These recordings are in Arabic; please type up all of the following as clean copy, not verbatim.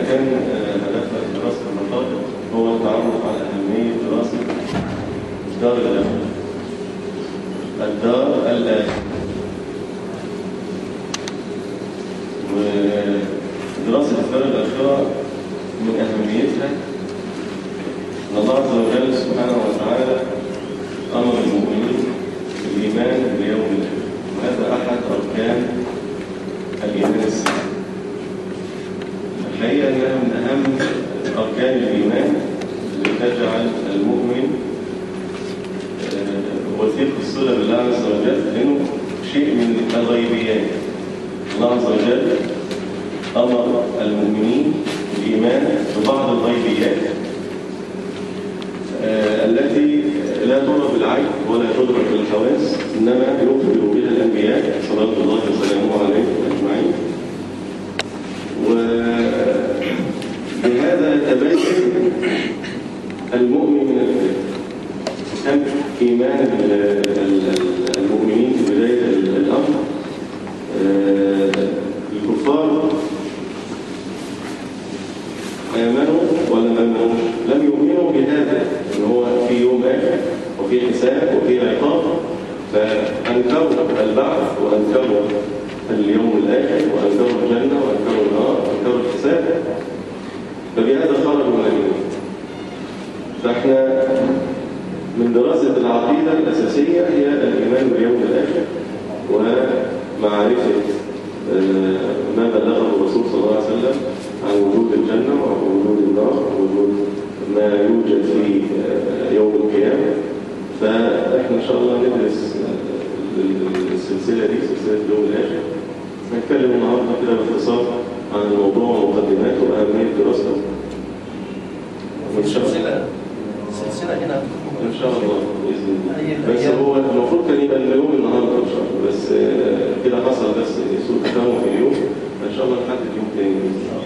كان هدفنا في دراسة المقاطع هو التعرف على أهمية دراسة الدار الآخرة. الدار الآخرة، ودراسة الدار الآخرة من أهميتها أن الله عز وجل سبحانه وتعالى أمر المؤمنين بالإيمان باليوم الآخر، وهذا أحد أركان الإيمان السابع. الحقيقة أنها من أهم أركان الإيمان التي تجعل المؤمن وثيق الصلة بالله عز وجل، لأنه شيء من الغيبيات. الله عز وجل أمر المؤمنين بالإيمان ببعض الغيبيات التي لا تدرك بالعين ولا تدرك بالحواس، إنما يخبر بها الأنبياء صلوات الله وسلامه عليهم أجمعين. وبهذا يتبين المؤمن من الكافر. كم إيمان المؤمنين في بداية الأمر. الكفار آمنوا ولا ما آمنوش؟ لم يؤمنوا بهذا، إن هو في يوم آخر وفي حساب وفي عقاب، فأنكروا البعث وأنكروا اليوم الآخر وأنكروا الجنة وأنكروا النار وأنكروا الحساب، فبهذا خرجوا من الإيمان. فإحنا من دراسة العقيدة الأساسية هي الإيمان باليوم الآخر ومعرفة ما بلغه الرسول صلى الله عليه وسلم عن وجود الجنة وعن وجود النار ووجود ما يوجد في يوم القيامة. فإحنا إن شاء الله ندرس السلسلة دي، سلسلة اليوم الآخر. هنتكلم النهارده كده باختصار عن الموضوع ومقدماته وأهمية دراسته. سلسلة هنا إن شاء الله بإذن الله. بس هو المفروض كان يبقى اليوم النهارده إن شاء الله، بس كده حصل بس سوء تفاهم في اليوم، فإن شاء الله نحدد يوم تاني بإذن الله.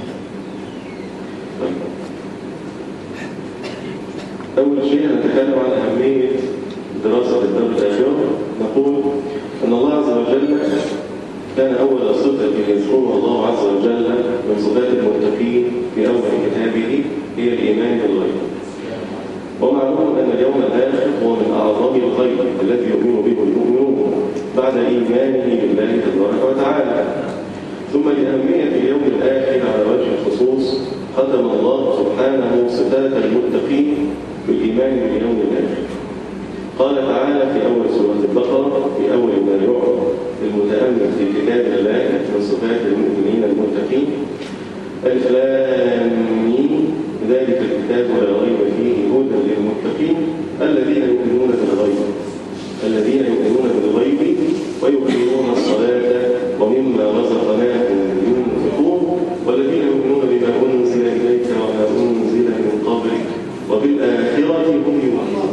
أول شيء نتكلم عن أهمية دراسة الدار الآخرة. نقول أن الله عز وجل كان أول صفة يذكرها الله عز وجل من صفات المتقين في أول كتابه هي الإيمان بالغيب. ومعلوم أن اليوم الآخر هو من أعظم الغيب الذي يؤمن به المؤمنون بعد إيمانه بالله تبارك وتعالى. ثم لأهمية اليوم الآخر على وجه الخصوص ختم الله سبحانه صفات المتقين بالإيمان باليوم الآخر. قال تعالى في أول سورة البقرة في أول ما يعرف المتأمل في كتاب الله من صفات المؤمنين المتقين: ألف لام ميم ذلك الكتاب لا ريب فيه هدى للمتقين الذين يؤمنون بالغيب ويقيمون الصلاة ومما رزقناهم ينفقون والذين يؤمنون بما أنزل إليك وما أنزل من قبلك وبالآخرة هم يوقنون.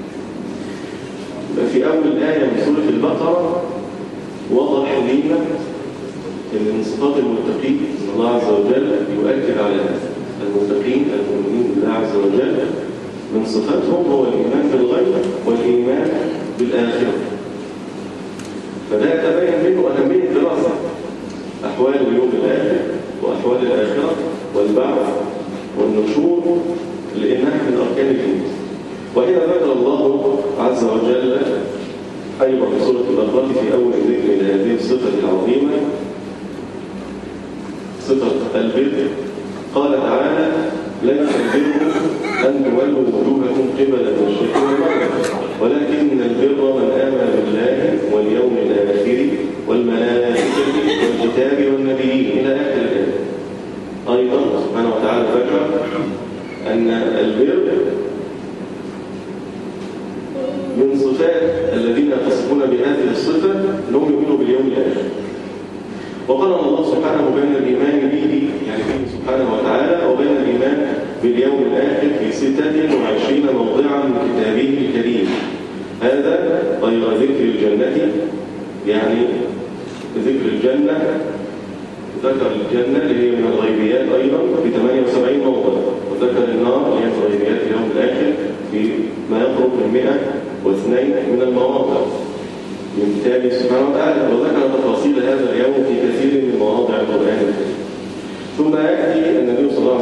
في أول آية من سورة البقرة وضح لنا أن من صفات المتقين الله عز وجل يؤكد على المتقين المؤمنين بالله عز وجل من صفاتهم هو الإيمان بالغيب والإيمان بالآخرة. فده يتبين منه أهمية دراسة أحوال اليوم الآخر وأحوال الآخرة والبعث والنشور، لأنها من أركان الإيمان. وهنا ذكر الله عز وجل أيضا في سورة البقرة في أول ذكر لهذه الصفة العظيمة صفة البر. قال تعالى: لن تبروا أن تولوا وجوهكم قبل المشرق والمغرب ولكن البر من آمن بالله واليوم الآخر والملائكة والكتاب والنبيين إلى آخر الآية. أيضا سبحانه وتعالى ذكر أن البر من صفات الذين يتصفون بهذه الصفة أنهم يؤمنوا باليوم الآخر. وقرن الله سبحانه بين الإيمان به يعني به سبحانه وتعالى وبين الإيمان باليوم الآخر في 26 موضعا من كتابه الكريم. هذا غير ذكر الجنة، يعني ذكر الجنة ذكر الجنة اللي هي من الغيبيات أيضا في 78 موضع، وذكر النار اللي هي من غيبيات اليوم الآخر في ما يقرب من 102 من المواضع من كتابه سبحانه وتعالى، وذكر تفاصيل هذا اليوم في كثير من مواضع القرآن الكريم. ثم يأتي النبي صلى الله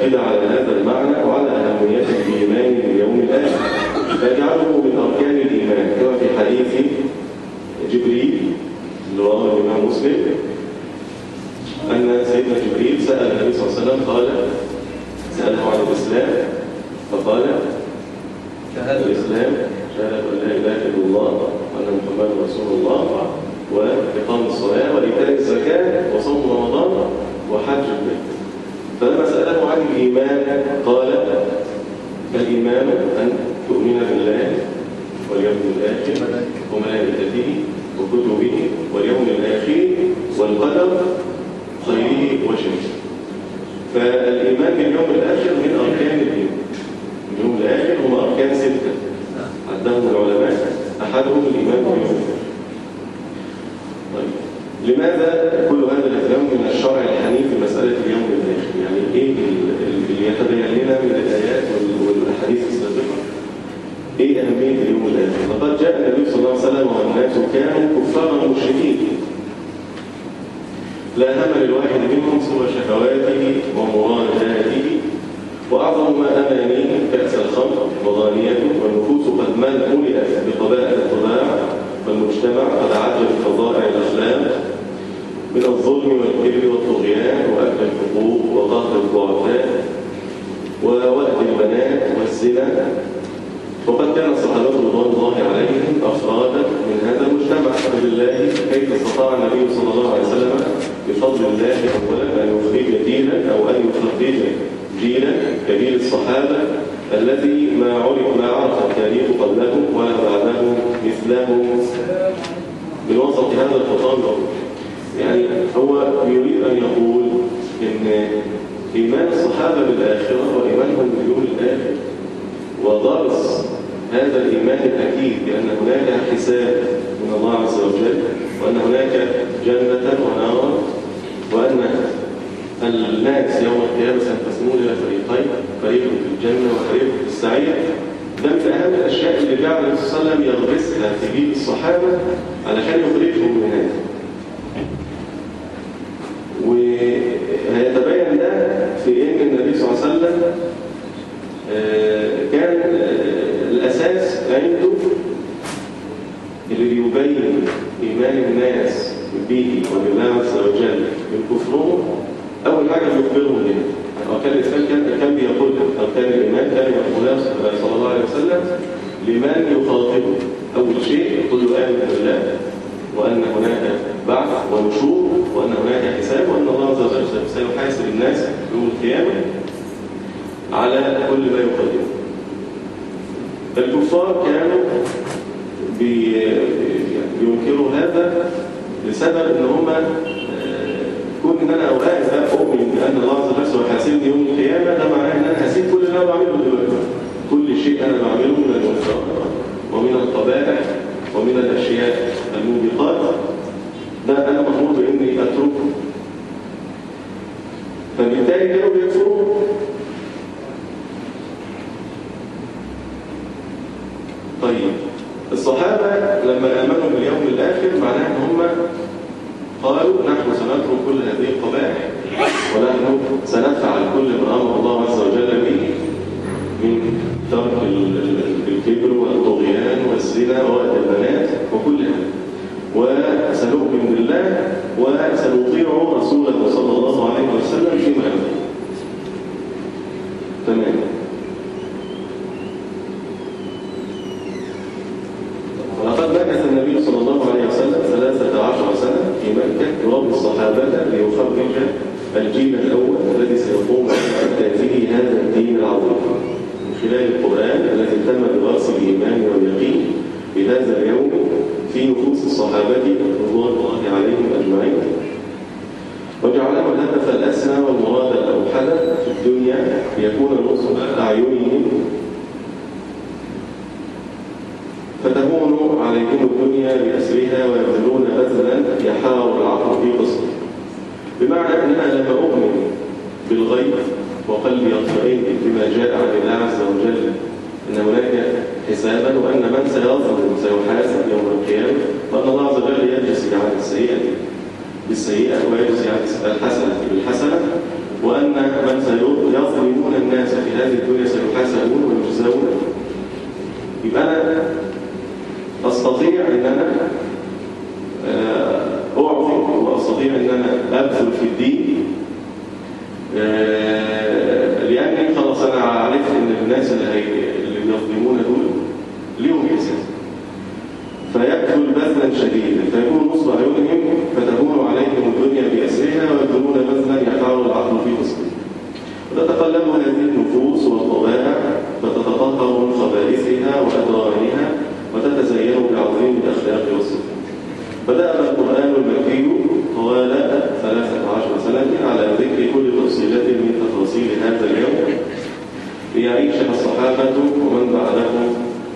زيد على هذا المعنى وعلى أهمية الإيمان باليوم الآخر، فيجعله من أركان الإيمان كما في حديث جبريل اللي رواه الإمام مسلم أن سيدنا جبريل سأل النبي صلى الله عليه وسلم قال سأله عن الإسلام فقال الإسلام شهادة أن لا إله إلا الله وأن محمدا رسول الله وإقام الصلاة وإيتاء الزكاة وصوم رمضان وحج البيت. فلما سأله عن الإيمان قال الإيمان أن تؤمن بالله واليوم الآخر وملائكته وكتبه واليوم الآخر والقدر خيره وشره. فالإيمان باليوم الآخر من أركان الدين. اليوم الآخر هم أركان 6 عدهم العلماء، أحدهم الإيمان باليوم الآخر. طيب لماذا كل هذا الاهتمام من الشرع الحنيف في مسألة اليوم الآخر؟ يعني إيه اللي يتبين لنا من الآيات والأحاديث السابقة؟ إيه أهمية اليوم الآخر؟ لقد جاء النبي صلى الله عليه وسلم والناس كانوا كفارا مشركين لا هم للواحد منهم سوى شهواته ومراداته، وأعظم ما أمانيه كأس الخمر وغانيته، والنفوس قد ملئت بقبائل الطباع، والمجتمع قد عجل بفظائع الأخلاق من الظلم والكبر والطغيان وأكل الحقوق وقهر الضعفاء ووأد البنات والزنا. وقد كان الصحابة رضوان الله عليهم أفرادا من هذا المجتمع، فبالله كيف استطاع النبي صلى الله عليه وسلم بفضل الله أولا أن يخرج جيلا أو أن يخرج جيلا كجيل الصحابة الذي ما عرف التاريخ قبلهم ولا بعدهم مثلهم من وسط هذا الخطاب. يعني هو يريد أن يقول إن إيمان الصحابة بالآخرة وإيمانهم باليوم الآخر ودرس هذا الإيمان الأكيد بأن هناك حساب من الله عز وجل، وأن هناك جنة ونارا، وأن الناس يوم القيامة سينقسمون إلى فريقين، فريق في الجنة وفريق في السعير. ده من أهم الأشياء اللي جعل النبي صلى الله عليه وسلم يغرسها في جيل الصحابة علشان يخرجهم من هذا. وهيتبين ده في إن النبي صلى الله عليه وسلم كان الأساس عنده اللي بيبين إيمان الناس به وبالله عز وجل من كفرهم. أول حاجة بيخبرهم بها أركان الإسلام، كان بيقول أركان الإيمان كان يقولها صلى الله عليه وسلم لمن يخاطبه. أول شيء يقول له آمن بالله وأن هناك بعث ونشور وأن هناك حساب وأن الله عز وجل سيحاسب الناس يوم القيامة على كل ما يقدمه. الكفار كانوا بينكروا هذا لسبب ان هم كون ان انا اوقات اؤمن بان الله عز وجل سيحاسبني يوم القيامه، ده معناه ان انا هسيب كل اللي انا بعمله دلوقتي، كل شيء انا بعمله من المنكرات ومن القبائح ومن الاشياء الموبقات، ده انا مأمور باني اتركه. فبالتالي كانوا بيكفروا. طيب الصحابة لما آمنوا باليوم الآخر معناه ان هم قالوا نحن سنترك كل هذه القبائح ونحن سنفعل كل ما أمر الله عز وجل به من ترك الكبر والطغيان والزنا ووأد البنات وكل هذا، وسنؤمن بالله وسنطيع رسوله صلى الله عليه وسلم فيما يأمر. تمام. ولقد مكث النبي صلى الله عليه وسلم 13 سنة في مكة يربي الصحابة ليخرج الجيل الأول الذي سيقوم بتأثير هذا الدين العظيم من خلال القرآن الذي تم بدرس الإيمان واليقين بهذا اليوم في نفوس الصحابة رضوان الله عليهم أجمعين، وجعله الهدف الأسمى والمراد الأوحد في الدنيا ليكون نصب أعينهم فتهون عليهم الدنيا بأسرها ويبذلون بذلا يحار العقل في قصر. بمعنى أننا لما أؤمن بالغيب وقلبي يطمئن بما جاء عن الله عز وجل أن هناك حسابا وأن من سيظلم سيحاسب يوم القيامة، وأن الله عز وجل يجزي عن السيئة بالسيئة ويجزي عن الحسنة بالحسنة، وأن من سيظلم الناس في هذه الدنيا سيحاسبون ويجزون، يبقى أنا أستطيع أن أنا أعطي وأستطيع أن أنا أبذل في الدين، لأني خلاص أنا عرفت أن الناس اللي بيظلمون دول ليهم حساب، فيبذل بذلا شديدا فيكون نصب عيونهم فتهون عليهم الدنيا بأسرها ويبذلون بذلا يحار العقل في تصديق، وتتقلب هذه النفوس والطبائع فتتطهر من خبائثها وأدرانها وتتزين بعظيم الأخلاق والصفات. بدأ القرآن المكي طوال 13 سنة على ذكر كل تفصيلة من تفاصيل هذا اليوم ليعيشها الصحابة ومن بعدهم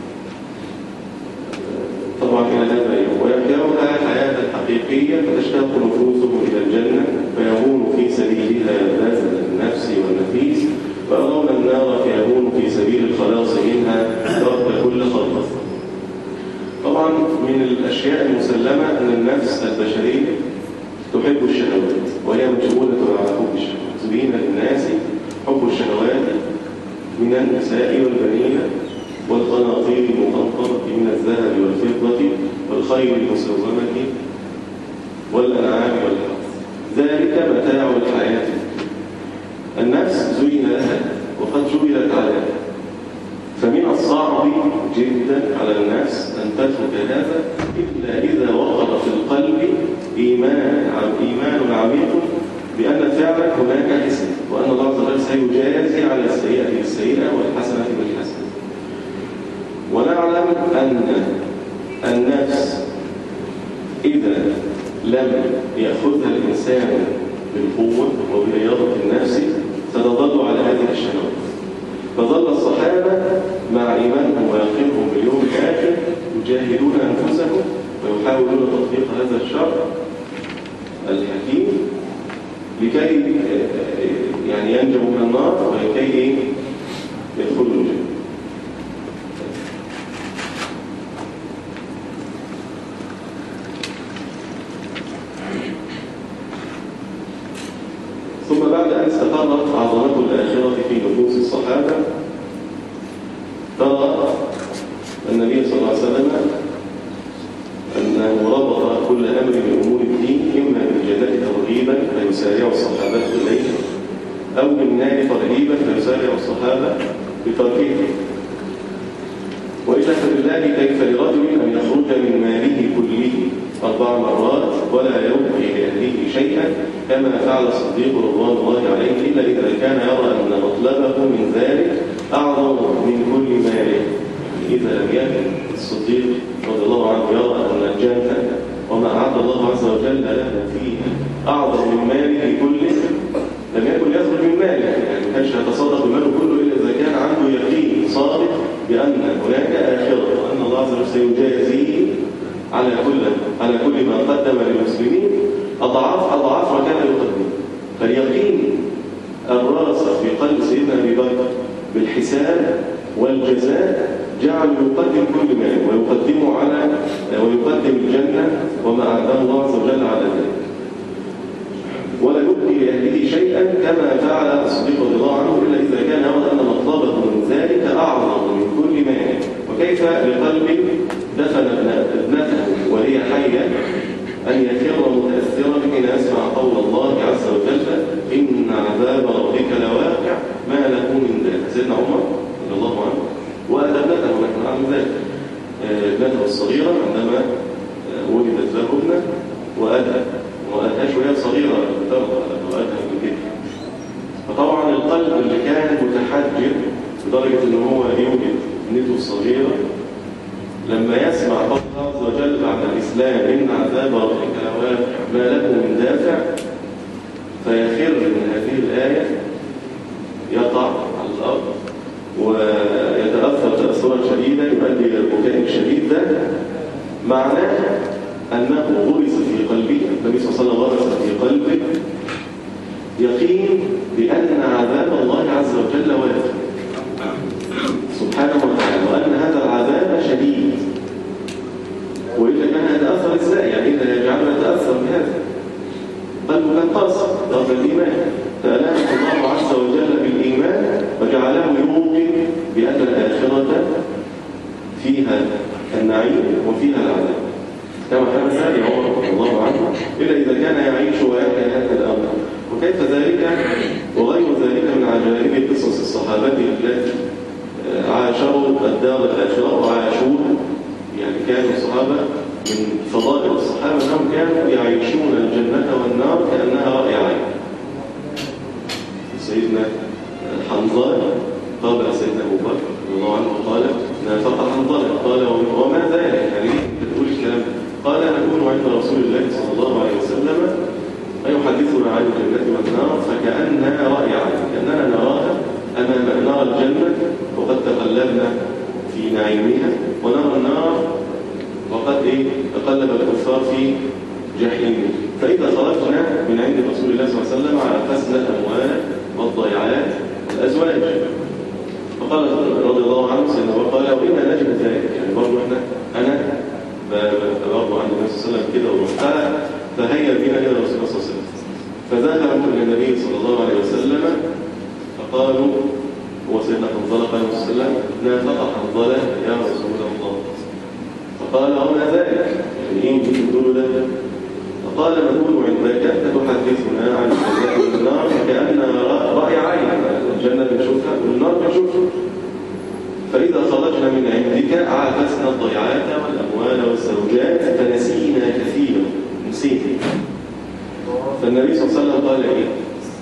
طبعا إلى هذا اليوم، ويحيونها حياة حقيقية فتشتاق نفوسهم إلى الجنة فيهون في سبيلها ذات النفس والنفيس، ويرون النار فيهون في سبيل الخلاص منها ترك كل خلط. طبعا من الأشياء المسلمة أن النفس البشرية تحب الشهوات وهي مشغولة على حب الشهوات، زين للناس حب الشهوات من النساء والبنين والقناطير المقنطرة من الذهب والفضة والخيل المسومة والأنعام والحرث، ذلك متاع الحياة. النفس زين لها وقد جبلت عليها، فمن الصعب جدا على النفس أن تترك هذا إلا إذا وقر في القلب إيمان عميق بأن فعلا هناك حسن، وأن الله عز وجل سيجازي على السيئة بالسيئة والحسنة بالحسنة. ونعلم أن النفس إذا لم يأخذها الإنسان بالقوة وبرياضة النفس ستظل على هذه الشهوات. فظل الصحابة مع إيمانهم ويقينهم باليوم الآخر يجاهدون أنفسهم ويحاولون تطبيق هذا الشرع الحكيم لكي يعني ينجوا من النار ولكي يدخلوا الجنة. ثم بعد أن استقرت عظمة الآخرة في نفوس الصحابة ترى النبي صلى الله عليه وسلم أنه ربط كل أمر من أمور الدين إما بالجنة ترغيبا فيسارع الصحابة إليه أو بالنار ترهيبا فيسارع الصحابة بتركه. وإلا فبالله كيف لرجل أن يخرج من ماله كله 4 مرات ولا يبقي لأهله شيئا كما فعل الصديق رضوان الله عليه، إلا إذا كان يرى أن مطلبه من ذلك أعظم من كل ماله. إذا لم يكن الصديق رضي الله عنه يرى أن الجنة وما أعد الله عز وجل له فيها أعظم من ماله كله لم يكن يخرج من ماله، يعني ما كانش يتصدق بماله كله إلا إذا كان عنده يقين صادق بأن هناك آخرة وأن الله عز وجل سيجازيه على كل ما قدم للمسلمين أضعاف ما كان يقدم. فاليقين الراسخ في قلب سيدنا أبي بكر بالحساب والجزاء جعل يقدم كل مال ويقدم الجنة وما أعده الله عز وجل على ذلك، ولا يبقي لأهله شيئا كما فعل الصديق رضي الله عنه إلا إذا كان يرى أن مطلبه من ذلك أعظم من كل مال. وكيف لقلب دفن ابنته وهي حية أن يفر متأثرا حين يسمع قول الله عز وجل إن عذاب ربك لواقع ما له من ذلك. سيدنا عمر رضي الله عنه وأدبته نحن نعلم ذلك ابنته الصغيرة عندما ولدت له ابنة وأدهش وهي صغيرة وأدهش من كده. فطبعا القلب اللي كان متحجر لدرجة أنه هو يوجد ابنته الصغيرة لما يسمع قول الله عز وجل بعد الإسلام إن عذاب ربك لواقع ما له من دافع فيخر من هذه الآية يقع على الأرض ويتأثر تأثرا شديدا يؤدي إلى البكاء الشديد. ده معناه أنه غرس في قلبه النبي صلى الله عليه وسلم غرس في قلبه يقين بأن عذاب الله عز وجل واقع سبحانه وتعالى وأن هذا العذاب شديد. وإذا كان يتأثر إزاي؟ يعني إذا يجعله يتأثر بهذا قلبه كان قاسي ضرب الإيمان فألامه الله عز وجل بالإيمان فجعله يوقن بأن الآخرة فيها النعيم وفيها العذاب، كما حدث لعمر رضي الله عنه، إلا إذا كان يعيش ويحيا هذا الأمر. وكيف ذلك وغير ذلك من عجائب قصص الصحابة التي عاشروا الدار الآخرة وعاشوها. يعني كانوا الصحابة من فضائل الصحابة أنهم كانوا يعيشون الجنة والنار كأنها رأي عين. سيدنا حنظلة قابل سيدنا أبو بكر رضي الله عنه قال نافق حنظلة، قال وما ذلك؟ يعني بتقول الكلام؟ قال نكون عند رسول الله صلى الله عليه وسلم فيحدثنا عن الجنة والنار فكأنها رأي عين، كأننا نراها أمام نار الجنة وقد تقلبنا في نعيمها، ونرى النار وقد تقلب الكفار في جحيمه. فإذا خرجنا من عند رسول الله صلى الله عليه وسلم عرفنا الأموال والضيعات الأزواج. فقال رضي الله عنه سيدنا وقال وإنا نجد ذلك، يعني برضو أنا برضو عند النبي صلى الله عليه وسلم كده ورحتها، فهيا بنا إلى رسول الله صلى الله عليه وسلم. فذهبوا إلى النبي صلى الله عليه وسلم فقالوا هو سيدنا حنظلة قال صلى الله عليه وسلم نافق حنظلة يا رسول الله. فقال وما ذلك؟ يعني إيه تقولوا ده؟ فقال نكون عندك فتحدثنا عن الجنة والنار كأننا رأي عين، الجنة بنشوفها والنار بنشوفها. فإذا خرجنا من عندك عافسنا الضيعات والأموال والزوجات فنسينا كثيرا، نسينا. فالنبي صلى الله عليه وسلم قال إيه؟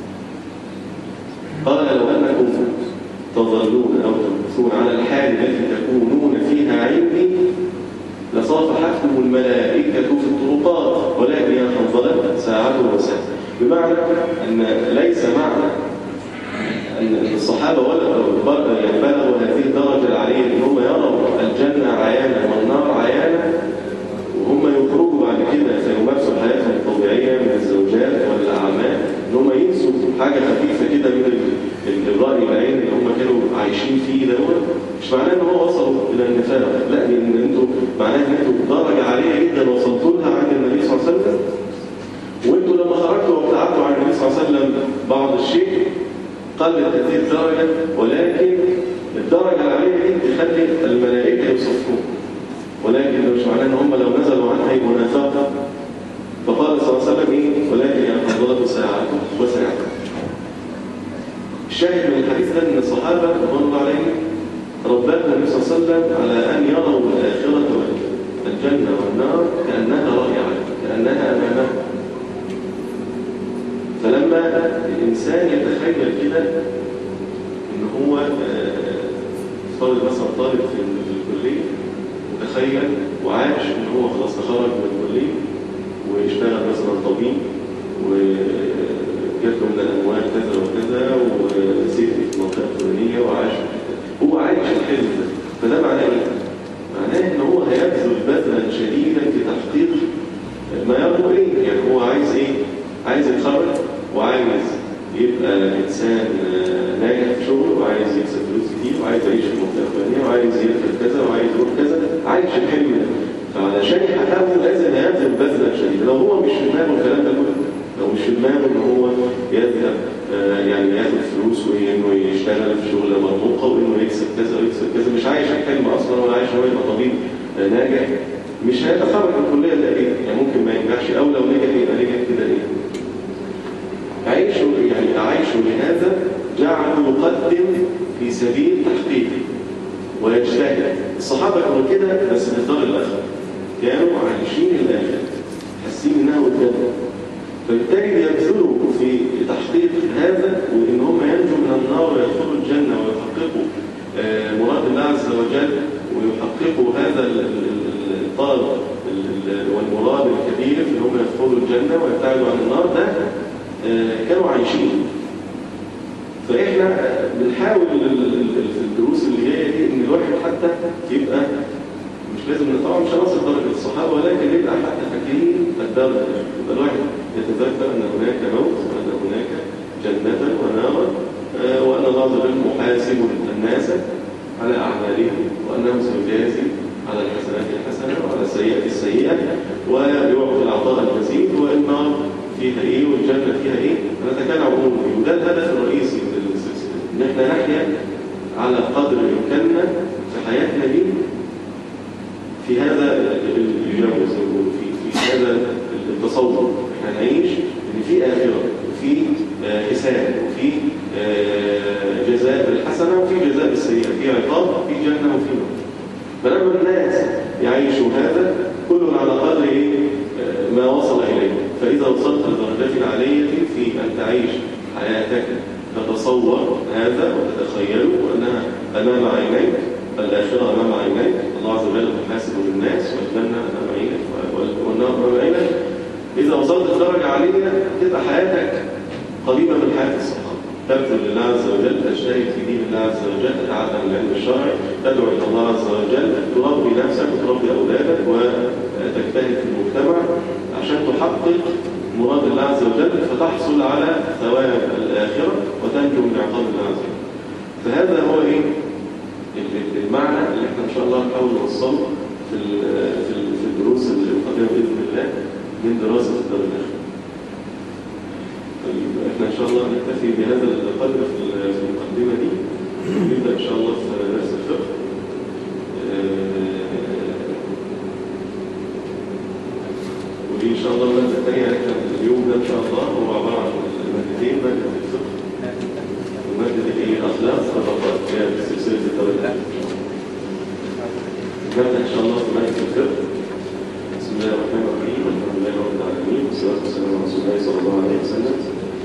قال لو أنكم تظلون أو تمكثون على الحال التي تكونون فيها عندي لصافحتكم الملائكة في الطرقات، ولكن يا حنظلة ساعة وساعة. بمعنى أن ليس معنى أن الصحابة يعني بلغوا هذه الدرجة العالية أن هم يروا الجنة عيانا والنار عيانا، وهم يخرجوا بعد كده فيمارسوا حياتهم الطبيعية من الزوجات والأعمال، أن هم ينسوا حاجة خفيفة كده من الرأي العين اللي هم كانوا عايشين فيه ده. مش معناه ان هو وصلوا الى النفاق، لا، لان انتوا معناه ان انتوا درجه عاليه جدا وصلتوا لها عند النبي صلى الله عليه وسلم، وانتوا لما خرجتوا وابتعدتوا عن النبي صلى الله عليه وسلم بعض الشيء قلت هذه الدرجه، ولكن الدرجه العاليه دي تخلي الملائكه يوصفوه، ولكن مش معناه ان هم لو نزلوا عنها يبقوا نفاقا. فقال صلى الله عليه وسلم ايه؟ ولكن يا حنظلة ساعة وساعة. الشاهد من الحديث ده ان الصحابه رضوان الله عليهم رباهم النبي صلى الله عليه وسلم على ان يروا الاخره والجنه والنار كانها رأي عين، كانها امامه. فلما الانسان يتخيل كده ان هو طالب مثلا طالب في الكليه متخيل وعاش ان هو خلاص تخرج من الكليه واشتغل مثلا طبيب وجات له من الاموال كذا وكذا وسير في المنطقه الفلانيه وعاش، هو عايش الحلم ده. فده معناه ايه؟ معناه ان هو هيبذل بذلا شديدا في تحقيق ما يرجو اليه. يعني هو عايز ايه؟ عايز يتخرج وعايز يبقى انسان ناجح في شغله وعايز يكسب فلوس كتير وعايز يعيش في المنطقه الفلانيه وعايز يركب كذا وعايز يروح كذا، عايش الحلم ده. فعلشان يحققه لازم يبذل بذلا شديدا. لو هو مش في دماغه الكلام ده كله، لو مش في دماغه ان هو يذهب يعني ياخد فلوس وانه يشتغل في شغله مرموقه وانه يكسب كذا ويكسب كذا، مش عايش الحلم اصلا ولا عايش هو يبقى طبيب ناجح، مش هيتخرج من الكليه تقريبا، يعني ممكن ما ينجحش، او لو نجح يبقى نجح كده ايه؟ عايشه لهذا جعله يقدم في سبيل تحقيقه ويجتهد. الصحابه كانوا كده بس في الدار الاخره، كانوا عايشين الاخره حاسين انها قدامهم، فبالتالي يبذلوا في تحقيق هذا وان هم ينجوا من النار ويدخلوا الجنه ويحققوا مراد الله عز وجل ويحققوا هذا الطلب والمراد الكبير ان هم يدخلوا الجنه ويبتعدوا عن النار. ده كانوا عايشين. فاحنا بنحاول في الدروس اللي جايه دي ان الواحد حتى يبقى مش لازم طبعا مش هنصل درجه الصحابه، ولكن يبقى حتى فاكرين الدرجه، يبقى الواحد يتذكر ان هناك موت وان هناك جنه ونارا وان الله عز وجل محاسب الناس على اعمالهم وانه سيجازي على الحسنات الحسنه وعلى السيئات السيئه ويعطي العطاء الجزيل، والنار فيها ايه والجنه فيها ايه. نتكلم عموما، وده الهدف الرئيسي من إن إحنا نحيا على قدر إمكاننا في حياتنا دي في هذا الجو، في هذا التصور. إحنا نعيش إن في آخرة وفي حساب وفي جزاء بالحسنة وفي جزاء بالسيئة، في عقاب وفي جنة وفي نار. فلما الناس يعيشوا هذا كل على قدر ما وصل إليه. فإذا وصلت لدرجات عالية في أن تعيش حياتك تتصور هذا وتتخيله وأنها أمام عينيك، الآخرة أمام عينيك، الله عز وجل محاسب للناس والجنة أمام عينيك والنار أمام عينيك. إذا وصلت لدرجة عالية تبقى حياتك قريبة من حياة الصحابة، تبذل لله عز وجل، تجتهد في دين الله عز وجل، تتعلم العلم الشرعي، تدعو إلى الله عز وجل، تربي نفسك وتربي أولادك وتجتهد في المجتمع عشان تحقق مراد الله عز وجل، فتحصل على ثواب الآخرة وتنجو من عقاب الله عز وجل. فهذا هو المعنى اللي احنا إن شاء الله نحاول نوصله في الدروس القادمة بإذن الله من دراسة الدار الآخرة. طيب احنا ان شاء الله نكتفي بهذا القدر في المقدمه دي، نبدا ان شاء الله في درس الفقه. ودي ان شاء الله الماده الثانيه اليوم ده ان شاء الله هو عباره عن مادتين، ماده الفقه وماده الاخلاق والصدقات، هي سلسله الدرجات. نبدا ان شاء الله في ماده الفقه. بسم الله الرحمن الرحيم، الحمد لله رب العالمين والصلاه والسلام على رسول الله صلى الله عليه وسلم.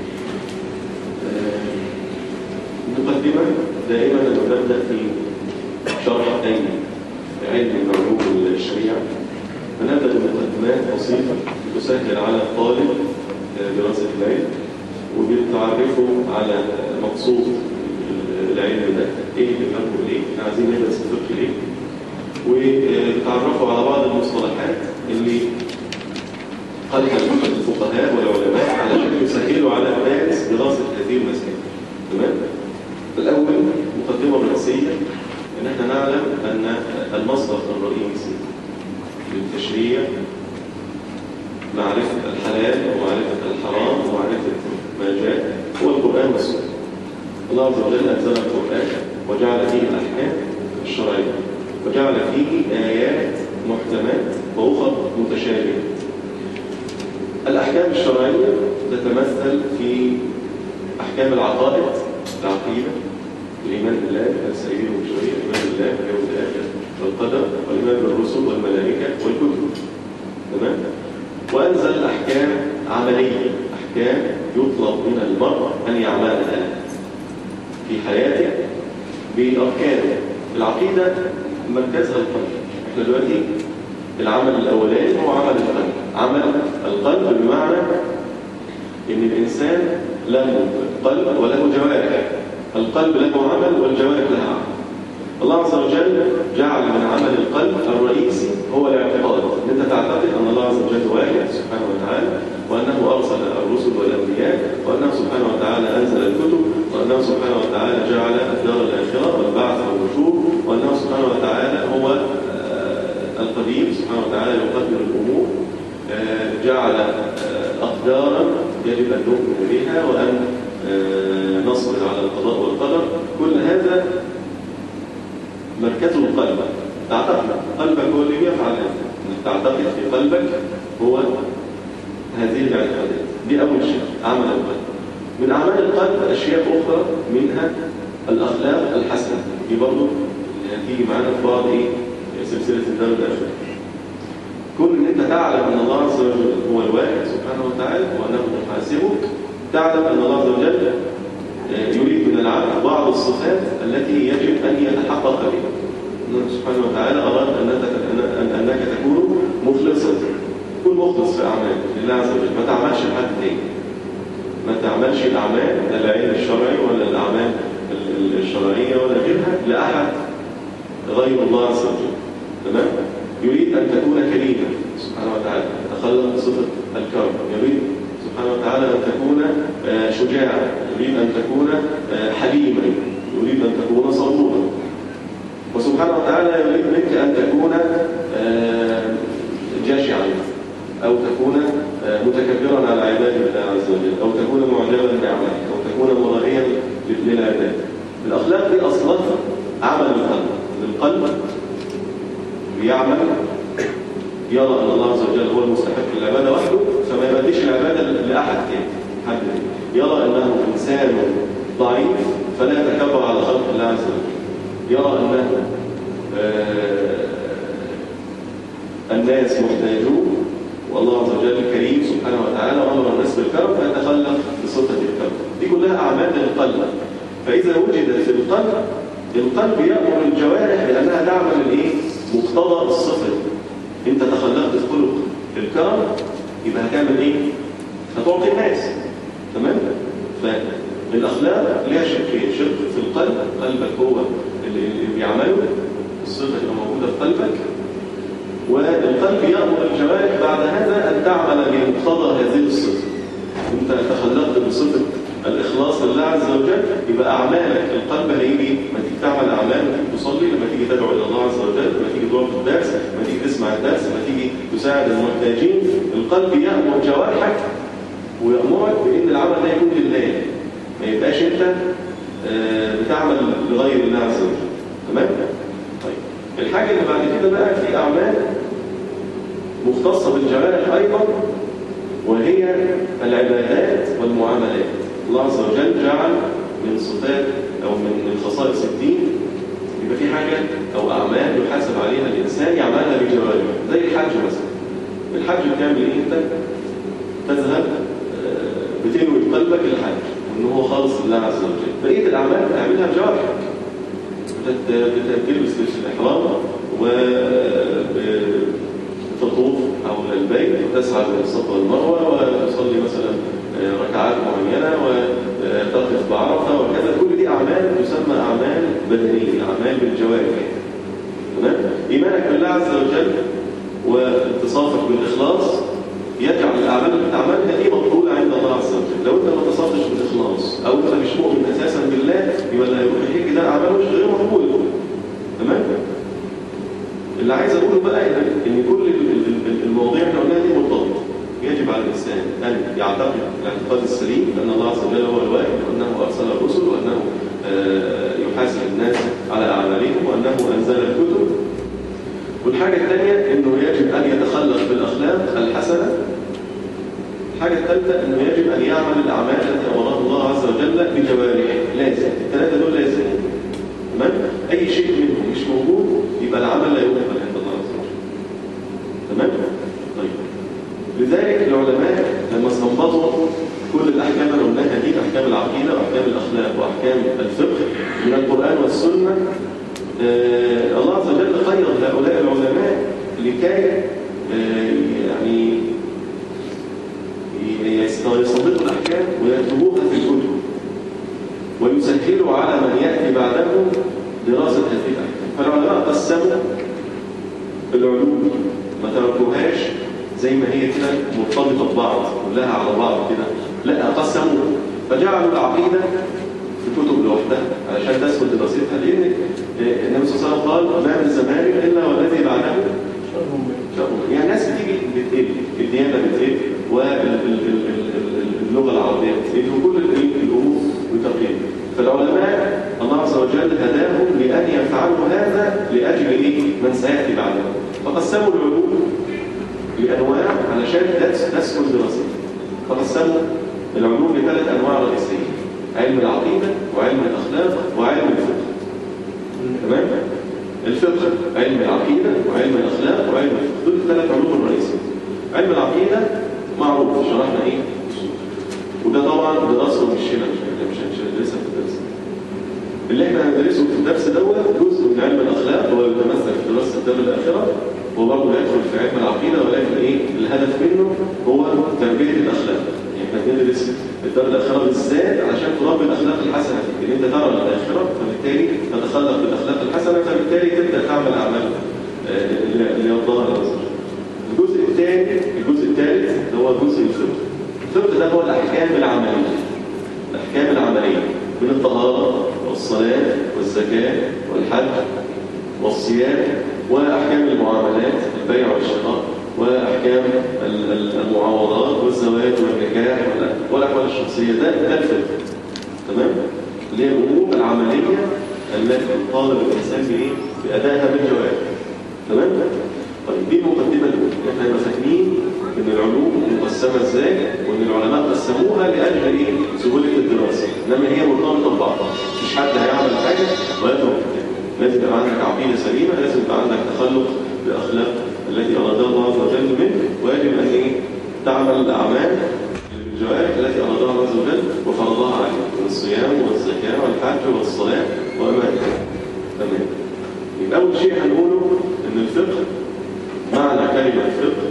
المقدمة دائما لما نبدأ في شرح أي علم من علوم الشريعة فنبدأ بمقدمات بسيطة تسهل على الطالب دراسة العلم وبتعرفه على مقصود العلم ده، ايه اللي فهمه ليه، احنا عايزين ندرس الفقه ليه، وبتعرفه على بعض المصطلحات اللي قالها الفقهاء والعلماء علشان يسهلوا على الناس دراسة هذه المسائل. تمام؟ الأول مقدمة رئيسية إن احنا نعلم أن المصدر الرئيسي للتشريع معرفة الحلال ومعرفة الحرام ومعرفة ما جاء هو القرآن والسنة. الله عز وجل أنزل القرآن وجعل فيه الأحكام الشرعية وجعل فيه آيات محكمات وأخرى متشابهة. الأحكام الشرعية تتمثل في أحكام العقائد، العقيدة، الإيمان بالله، السائلين والشريعة، الإيمان بالله واليوم الآخر والقدر والإيمان بالرسل والملائكة والكتب. تمام؟ وأنزل أحكام عملية، أحكام يطلب من المرء أن يعملها في حياته بأركانه. العقيدة مركزها القلب. احنا دلوقتي العمل الأولاني هو عمل القلب. عمل القلب بمعنى إن الإنسان له قلب وله جوارح. القلب له عمل والجوارح لها عمل. الله عز وجل جعل من عمل القلب الرئيسي هو الاعتقاد، ان انت تعتقد ان الله عز وجل واحد سبحانه وتعالى، وانه ارسل الرسل والانبياء، وانه سبحانه وتعالى انزل الكتب، وانه سبحانه وتعالى جعل الدار الاخره والبعث والنشور، وانه سبحانه وتعالى هو القدير سبحانه وتعالى يقدر الامور، جعل اقدارا يجب ان نؤمن بها وان نصبر على القضاء والقدر. كل هذا مركزه القلب. تعتقد قلبك هو اللي يفعل هذا، انك تعتقد في قلبك هو هذه الاعتقادات. دي اول شيء، عمل القلب. من اعمال القلب اشياء اخرى منها الاخلاق الحسنه، دي برضه هتيجي معانا في بعض سلسله الدار الاخره. كون ان انت تعلم ان الله عز وجل هو الواحد سبحانه وتعالى وانه محاسبك، تعلم ان الله عز وجل يريد من العبد بعض الصفات التي يجب ان يتحقق بها. الله سبحانه وتعالى اراد انك تكون مخلصا، تكون مخلص في اعمالك لله عز وجل، ما تعملش لحد تاني، ما تعملش الاعمال العلم الشرعي ولا الاعمال الشرعيه ولا غيرها لاحد غير الله عز وجل. تمام؟ يريد ان تكون كريما سبحانه وتعالى، تخلق بصفه الكرم. يريد سبحانه وتعالى أن تكون شجاعا، يريد أن تكون حليما، يريد أن تكون صبورا. وسبحانه وتعالى يريد منك أن تكون جشعا، أو تكون متكبرا على عباد الله عز وجل، أو تكون معجبا بعملك، أو تكون مراغيا للعباد. ضعيف فلا يتكبر على خلق الله عز وجل، يرى أن الناس محتاجون والله عز وجل كريم سبحانه وتعالى وأمر الناس بالكرم فيتخلق بصفة الكرم. دي كلها أعمال للقلب. فإذا وجدت في القلب يأمر الجوارح بأنها تعمل مقتضى الصفة. أنت تخلقت في خلق الكرم يبقى هتعمل هتعطي الناس. تمام؟ فالأخلاق لها شقين، شق في القلب، قلبك هو اللي بيعمله، الصفة اللي موجودة في قلبك، والقلب يأمر الجوارح بعد هذا أن تعمل بمقتضى هذه الصفة. أنت تخلقت بصفة الإخلاص لله عز وجل، يبقى أعمالك القلب هيجي لما تيجي تعمل أعمال، لما تيجي تصلي، لما تيجي تدعو إلى الله عز وجل، لما تيجي تروح الدرس، لما تيجي تسمع الدرس، لما تيجي تساعد المحتاجين، القلب يأمر جوارحك ويأمرك بأن العمل ده يكون لله، ما يبقاش أنت بتعمل لغير الله عز وجل. تمام؟ طيب الحاجة اللي بعد كده بقى في أعمال مختصة بالجوارح أيضا، وهي العبادات والمعاملات. الله عز وجل جعل من صفات أو من خصائص الدين يبقى في حاجة أو أعمال يحاسب عليها الإنسان يعملها بجوارحه، زي الحج مثلا. الحج بتعمل إيه؟ أنت تذهب بتنوي قلبك للحج وإن هو خالص لله عز وجل. بقية الأعمال بتعملها بجوارحك، بتلبس لبس الإحرام وتطوف حول البيت وتسعى بين الصفا والمروة وتصلي مثلا ركعات معينة وتقف بعرفة وكذا. كل دي أعمال تسمى أعمال بدنية، أعمال بالجوارح. تمام؟ إيمانك بالله عز وجل واتصافك بالإخلاص يجعل الأعمال اللي بتعملها دي مقبولة عند الله عز وجل. لو أنت ما اتصفتش بالإخلاص أو أنت مش مؤمن أساسا بالله يبقى اللي هيروح الحج ده أعماله مش غير مقبولة. تمام؟ اللي عايز أقوله بقى إن كل المواضيع اللي قلناها دي مرتبطة. يجب على الإنسان أن يعتقد الاعتقاد السليم بأن الله عز وجل هو الواحد، وأنه أرسل الرسل، وأنه يحاسب الناس على أعمالهم، وأنه أنزل الكتب. والحاجة الثانية إنه يجب أن يتخلق بالأخلاق الحسنة. الحاجة الثالثة إنه يجب أن يعمل الأعمال التي أمرها الله عز وجل بجوارحه. لازم الثلاثة دول لازم. تمام؟ أي شيء منهم مش موجود يبقى العمل لا يقبل عند الله عز وجل. تمام؟ طيب لذلك العلماء لما استنبطوا كل الأحكام اللي قلناها دي، أحكام العقيدة وأحكام الأخلاق وأحكام الفقه من القرآن والسنة، الله عز وجل خير هؤلاء العلماء لكي يعني يستنبطوا الأحكام ويكتبوها في الكتب ويسهلوا على من يأتي بعدهم دراسة هذه الأحكام. فالعلماء قسموا العلوم، ما تركوهاش زي ما هي كده مرتبطة ببعض كلها على بعض كده، لا قسموا فجعلوا العقيدة في كتب لوحدها علشان تسهل دراستها، لأن النبي صلى الله عليه وسلم قال ما من زمان إلا والذي بعده شر. يعني الناس بتيجي بتقل، الديانة بتقل واللغة العربية بتقل وكل الأمور بتقل. فالعلماء الله عز وجل هداهم لأن يفعلوا هذا لأجل من سيأتي بعدهم، فقسموا العلوم لأنواع علشان تسهل دراستها. فقسموا العلوم لثلاث أنواع رئيسية: علم العقيدة وعلم الأخلاق وعلم الفقه. تمام؟ الفقه علم العقيدة وعلم الأخلاق وعلم الفقه، دول ثلاث علوم رئيسية. علم العقيدة معروف، شرحنا إيه؟ وده طبعا دراسته مش هنا، مش هندرسها في الدرس. اللي احنا هندرسه في الدرس دوت جزء من علم الأخلاق هو يتمثل في دراسة الدار الآخرة، وبرضه يدخل في علم العقيدة، ولكن الهدف منه هو تربية الأخلاق. يعني احنا بندرس الدار الآخرة بالذات علشان تربي الأخلاق الحسنة، ان انت ترى الآخرة فبالتالي تتخلق بالأخلاق الحسنة، فبالتالي تبدأ تعمل أعمال اللي يرضاها الله. الجزء الثالث هو جزء الفقه. الفقه ده هو الأحكام العملية. الأحكام العملية من الطهارة والصلاة والزكاة والحج والصيام، وأحكام المعاملات البيع والشراء، وأحكام المعاوضات والزواج والنكاح والأحوال الشخصية. ده الفقه. تمام؟ اللي هي الأمور العملية التي يطالب الإنسان بأدائها بالجوارح. تمام؟ طيب دي المقدمة الأولى. احنا هنبقى فاهمين ان العلوم مقسمه ازاي، وان العلماء قسموها لاجل ايه؟ سهوله الدراسه، انما هي مرتبطه ببعضها. مفيش حد هيعمل حاجه ويترك الثاني. لازم يبقى عندك عقيده سليمه، لازم يبقى عندك تخلق بالاخلاق التي ارادها الله عز وجل منك، ويجب ان ايه؟ تعمل الاعمال بالجوارح التي ارادها الله عز وجل وفرضها عليك من الصيام والزكاه والحج والصلاه وما الى ذلك. تمام. يبقى اول شيء هنقوله ان الفقه، معنى كلمه فقه،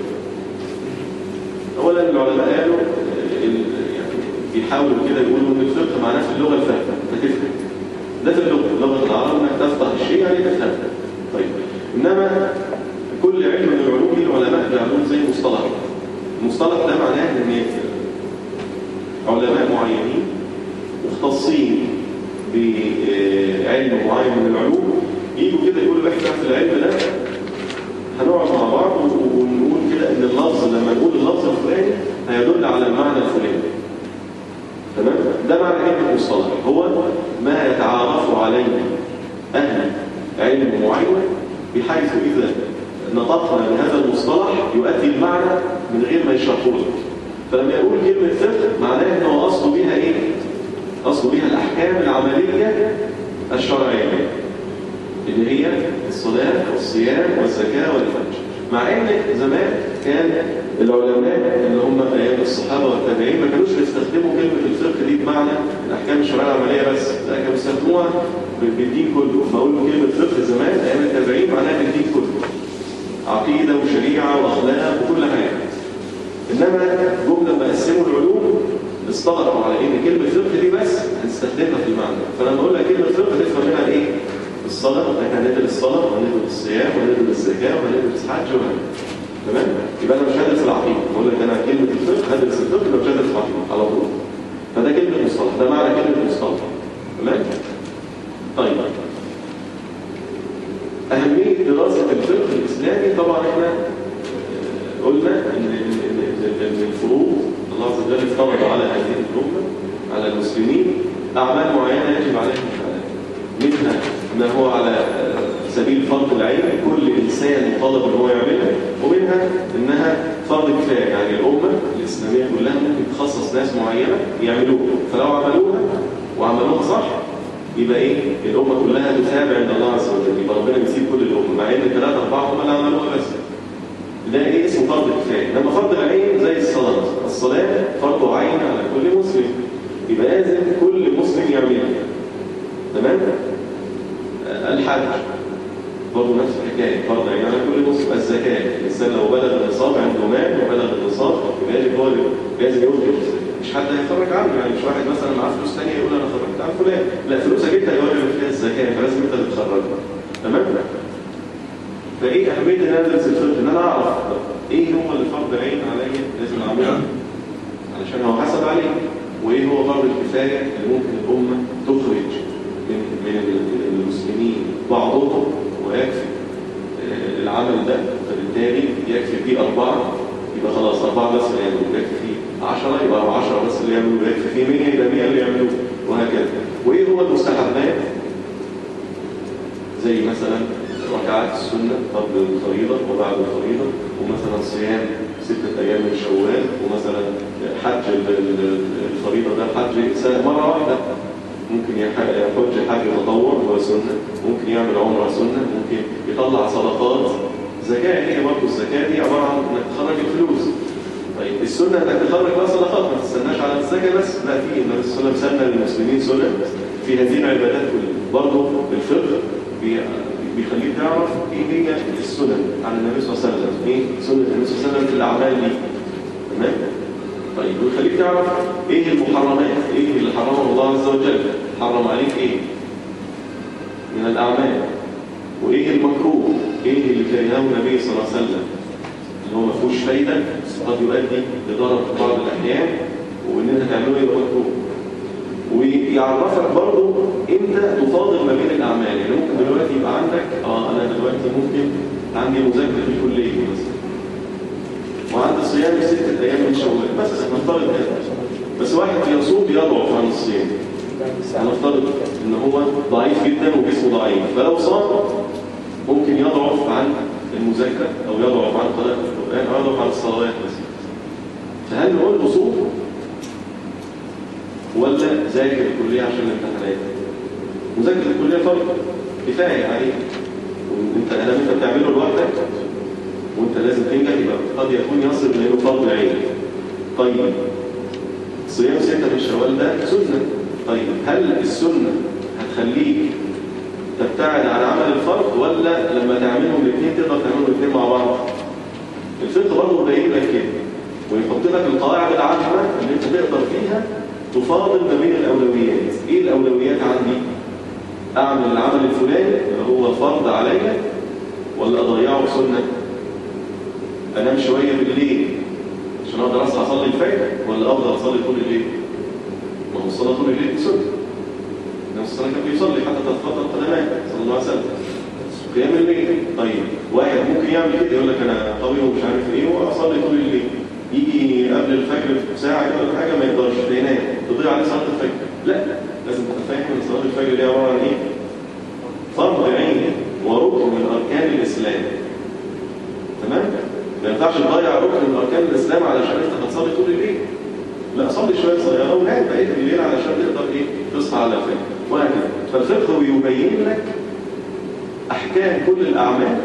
اولا العلماء قالوا يعني بيحاولوا كده يقولوا ان الفقه معناه في اللغه الفهم، فتفهم. ده في لغه العرب انك تفقه الشيء يعني تفهمه. طيب، انما كل علم من العلوم دي العلماء بيعملوه زي مصطلح. المصطلح ده معناه ان علماء معينين مختصين بعلم معين من العلوم يجوا كده يقولوا احنا في العلم ده هنقعد مع بعض ونقول كده ان اللفظ، لما نقول اللفظ الفلاني هيدل على المعنى الفلاني. تمام؟ ده معنى كلمه مصطلح، هو ما يتعارف عليه اهل علم معين بحيث اذا نطقنا بهذا المصطلح يؤدي المعنى من غير ما يشرحه لك. فلما يقول كلمه فقه معناه انه قصده بيها ايه؟ قصده بيها الاحكام العمليه الشرعيه اللي هي الصلاة والصيام والزكاة والحج. مع ان زمان كان العلماء اللي هم ايام الصحابة والتابعين ما كانوش بيستخدموا كلمة الفقه دي بمعنى الأحكام الشرعية العملية بس، لا كانوا بيستخدموها بالدين كله. فأقولوا كلمة فقه زمان أيام التابعين معناها بالدين كله، عقيدة وشريعة وأخلاق وكل حاجة. إنما جم لما قسموا العلوم اصطلحوا على ان كلمة فقه دي بس هنستخدمها في المعنى. فلما أقول لك كلمة فقه تفهم منها ايه؟ الصلاة، احنا هندرس الصلاة وهندرس الصيام وهندرس الزكاة وهندرس الحج تمام؟ يبقى أنا مش هدرس العقيدة، بقول لك أنا كلمة الفقه هدرس الفقه يبقى مش هدرس العقيدة على طول. فده كلمة مصطلح، ده معنى كلمة مصطلح. تمام؟ طيب. أهمية دراسة الفقه الإسلامي، طبعا احنا قلنا إن الفروض الله عز وجل افترض على هذه الأمة، على المسلمين، أعمال معينة يجب عليهم فعلها. منها ما هو على سبيل فرض العين، كل إنسان مطالب ان هو يعملها، ومنها إنها فرض كفاية، يعني الأمة الإسلامية كلها ممكن تخصص ناس معينة يعملوها، فلو عملوها وعملوها صح يبقى إيه؟ الأمة كلها تتابع عند الله عز وجل، يبقى ربنا بيسيب كل الأمة، مع إن 3-4 هم اللي عملوها بس. ده إيه اسمه فرض كفاية. لما فرض العين زي الصلاة، الصلاة فرض عين على كل مسلم، يبقى لازم كل مسلم يعملها. تمام؟ الحج برضه نفس الحكايه، فرض عين على كل مسلم. الزكاه، الانسان لو بلغ النصاب عنده مال وبلغ النصاب يجب هو لازم يخرج، مش حد هيخرج عنه، يعني مش واحد مثلا معاه فلوس ثانيه يقول انا خرجت عن فلان، لا فلوسك انت هيواجب فيها الزكاه، فلازم انت اللي تخرجها. تمام؟ فايه اهميه ان انا ادرس الفقه؟ ان انا اعرف ايه هو اللي فرض عين عليا لازم اعمله علشان هو حسب عليه، وايه هو فرض الكفايه اللي ممكن الامه تخرج من المسلمين بعضهم ويكفي العمل ده، فبالتالي يكفي فيه 4، يبقى خلاص 4 بس اللي يعملوا، يكفي فيه 10 يبقى 10 بس اللي يعملوا، يكفي فيه 100 يبقى 100 اللي يعملوه، وهكذا. وايه هو المستحبات؟ زي مثلا ركعات السنه قبل الفريضه وبعد الفريضه، ومثلا صيام 6 أيام من شوال، ومثلا حج الفريضه ده حج سنه مره واحده، ممكن يحج حج تطوع هو سنة، ممكن يعمل عمرة سنة، ممكن يطلع صدقات. زكاة هي برضه الزكاة دي عبارة عن انك تخرج الفلوس. طيب السنة انك تخرج بقى صدقات، ما تستناش على الزكاة بس، لا في النبي صلى الله عليه وسلم سنة للمسلمين سنة في هذه العبادات كلها. برضه الفقه بيخليك تعرف ايه هي السنن عن النبي صلى الله عليه وسلم، ايه سنة النبي صلى الله عليه وسلم في الأعمال دي. تمام؟ طيب ويخليك تعرف ايه المحرمات، ايه اللي حرمه الله عز وجل، حرم عليك ايه من الاعمال، وايه المكروه، ايه اللي كرهه النبي صلى الله عليه وسلم اللي هو ما فيهوش فايده قد يؤدي لضرر في بعض الاحيان، وان انت تعمله يبقى مكروه. ويعرفك برضه امتى تفاضل ما بين الاعمال، يعني ممكن دلوقتي يبقى عندك انا دلوقتي ممكن عندي مذاكره في الكليه مثلا، وعند الصيام 6 أيام من شوال مثلا، نفترض هذا، بس واحد يصوم يضعف عن الصيام، هنفترض ان هو ضعيف جدا وجسمه ضعيف، فلو صام ممكن يضعف عن المذاكره او يضعف عن قراءه القران او يضعف عن الصلوات بس. فهل نقول له صوم ولا ذاكر الكلية عشان الامتحانات؟ مذاكرة الكلية فرق كفاية عليك، وانت انت بتعمله لوحدك وانت لازم تنجح، يبقى قد يكون يصل الى فرض عين. طيب صيام 6 من شوال ده سنة. طيب هل السنة هتخليك تبتعد عن عمل الفرض، ولا لما تعملهم الاثنين تقدر تعملهم الاثنين مع بعض؟ الفقه برضه بيبين لك كده ويحط لك القواعد العامة اللي انت تقدر فيها تفاضل ما بين الأولويات. ايه الأولويات عندي؟ اعمل العمل الفلاني اللي هو فرض عليا ولا اضيعه بسنة؟ انام شوية بالليل عشان اقدر اصحى اصلي الفجر، ولا افضل اصلي طول الليل؟ ما هو الصلاة طول الليل دي سنة. النبي صلى الله عليه وسلم كان بيصلي حتى تتفطر قدماه صلى الله عليه وسلم قيام الليل. طيب واحد ممكن يعمل كده يقول لك انا قوي ومش عارف ايه واصلي طول الليل، يجي قبل الفجر بساعه كده ولا حاجه ما يقدرش ينام، تضيع عليه صلاه الفجر. لا، لازم تبقى فاهم ان صلاه الفجر دي عباره عن ايه؟ فرض عين وركن من اركان الاسلام. تمام؟ ما ينفعش تضيع ركن من اركان الاسلام علشان انت هتصلي طول الليل. لا، صلي شويه صغيره ونام بقيه الليل علشان تقدر ايه؟ تصحى على الفجر وهكذا. فالفقه يبين لك احكام كل الاعمال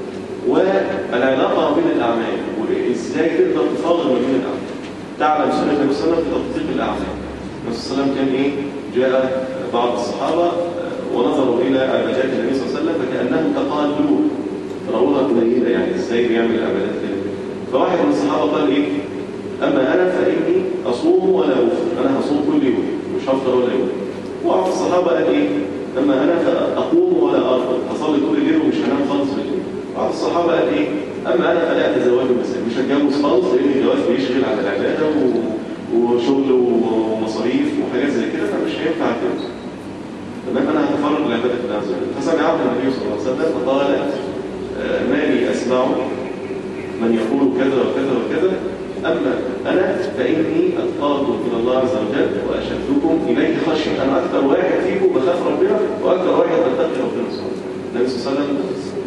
والعلاقه بين الاعمال، وازاي تقدر تفاضل ما بين الاعمال. تعلم سنه النبي صلى الله عليه وسلم في تطبيق الاعمال. النبي صلى الله عليه وسلم كان ايه؟ جاء بعض الصحابه ونظروا الى عبادات النبي صلى الله عليه وسلم فكانهم تقالوا رؤوها قليله، يعني ازاي بيعمل العبادات كده. فواحد من الصحابه قال ايه؟ اما انا فاني اصوم ولا افطر، انا هصوم كل يوم مش هفطر ولا يوم. وبعض الصحابه قال ايه؟ اما انا فاقوم ولا ارقد، هصلي طول الليل ومش هنام خالص بالليل. بعض الصحابه قال ايه؟ اما انا فلا اتزوج النساء، مش هتجوز خالص لان الجواز بيشغل على العباده وشغل ومصاريف وحاجات زي كده، فمش هينفع اتجوز. تمام؟ انا هتفرغ لعباده الله عز وجل. فسمعه النبي صلى الله عليه وسلم فقال ما لي اسمع من يقول كذا وكذا وكذا، اما انا فاني اتقاكم الى الله عز وجل واشدكم اليه خشيه. انا اكثر واحد فيكم بخاف ربنا واكثر واحد بتقي ربنا سبحانه. النبي صلى الله عليه وسلم